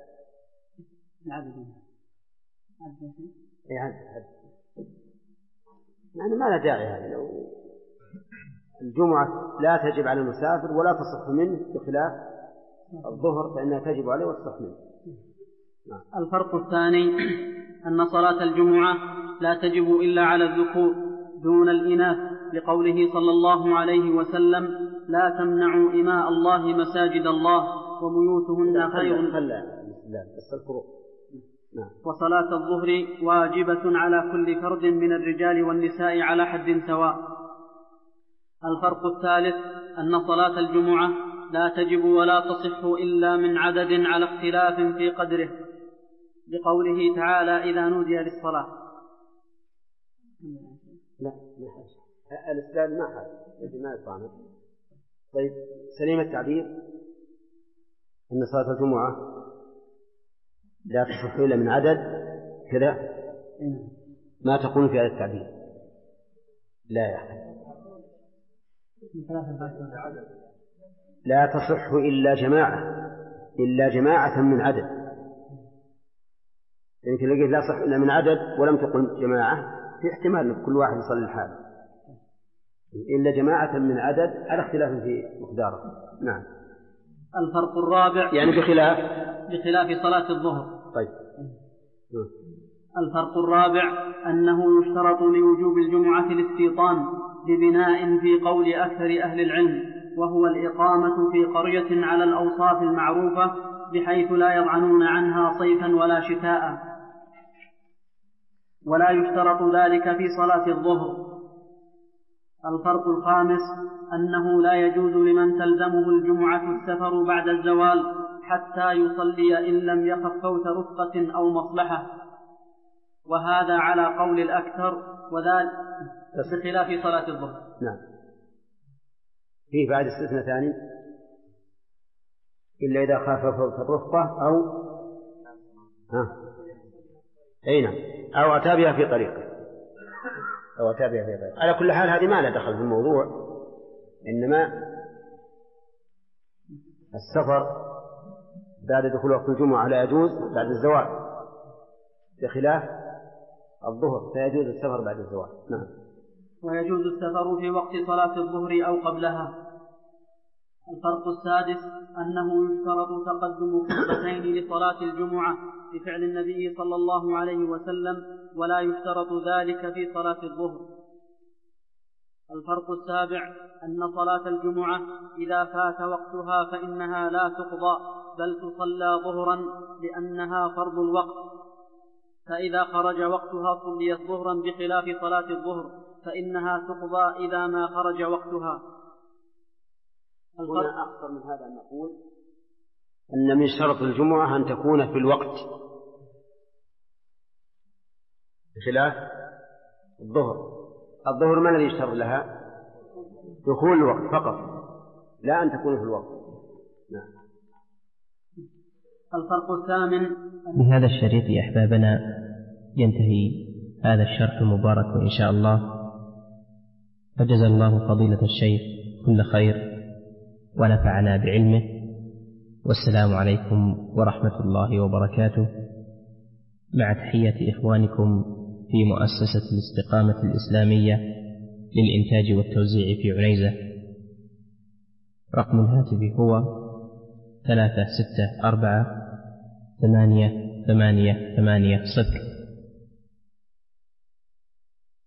يعني ما لا داعي هذا. لو الجمعة لا تجب على المسافر ولا تصح منه، بخلاف الظهر فإنها تجب عليه وتصح منه. الفرق الثاني أن صلاة الجمعة لا تجب إلا على الذكور دون الإناث، لقوله صلى الله عليه وسلم: لا تمنعوا إماء الله مساجد الله وبيوتهن خير. وصلاة الظهر واجبة على كل فرد من الرجال والنساء على حد سواء. الفرق الثالث أن صلاة الجمعة لا تجب ولا تصح إلا من عدد على اختلاف في قدره، لقوله تعالى: إذا نودي للصلاة. لا ما حاجة، الإسلام ما حاجة، يجب ما يطعنه. طيب، سليم التعبير أن صلاة الجمعة لا تصح إلا من عدد كذا، ما تقول في هذا التعبير؟ لا يا أخي، لا تصح إلا جماعة من عدد. يعني لقيت لا صح إلا من عدد ولم تقل جماعة، في احتمال أن كل واحد يصلي الحال، إلا جماعة من عدد على اختلاف في مقداره. نعم. الفرق الرابع يعني بخلاف صلاة الظهر. طيب. الفرق الرابع أنه يشترط لوجوب الجمعة الاستيطان ببناء في قول أكثر أهل العلم، وهو الإقامة في قرية على الأوصاف المعروفة بحيث لا يضعنون عنها صيفا ولا شتاء، ولا يشترط ذلك في صلاة الظهر. الفرق الخامس أنه لا يجوز لمن تلزمه الجمعة السفر بعد الزوال حتى يصلي إن لم يخف فوت رفقة أو مصلحة، وهذا على قول الأكثر، وذلك بخلاف صلاة الظهر. نعم. فيه بعد استثناء ثاني: إلا إذا خاف فوت الرفقة أو أو أتى بها في طريقه. على كل حال هذه ما لا دخل في الموضوع، إنما السفر بعد دخول وقت الجمعة لا يجوز بعد الزوال، بخلاف الظهر فيجوز السفر بعد الزوال. نعم. ويجوز السفر في وقت صلاة الظهر أو قبلها. الفرق السادس أنه يشترط تقدم خطبتين لصلاة الجمعة بفعل النبي صلى الله عليه وسلم، ولا يشترط ذلك في صلاة الظهر. الفرق السابع أن صلاة الجمعة إذا فات وقتها فإنها لا تقضى، بل تصلى ظهرا لأنها فرض الوقت، فإذا خرج وقتها صليت ظهرا، بخلاف صلاة الظهر فإنها تقضى إذا ما خرج وقتها. هنا أكثر من هذا أن نقول أن من شرط الجمعة أن تكون في الوقت، بخلاف الظهر ما الذي يشترط لها؟ دخول الوقت فقط، لا أن تكون في الوقت. نعم. الفرق الثامن. بهذا الشريط يا أحبابنا ينتهي هذا الشرح المبارك إن شاء الله، فجزا الله فضيلة الشيخ كل خير ونفعنا بعلمه، والسلام عليكم ورحمة الله وبركاته، مع تحية إخوانكم في مؤسسة الاستقامة الإسلامية للإنتاج والتوزيع في عنيزة. رقم الهاتف هو 364 888 0.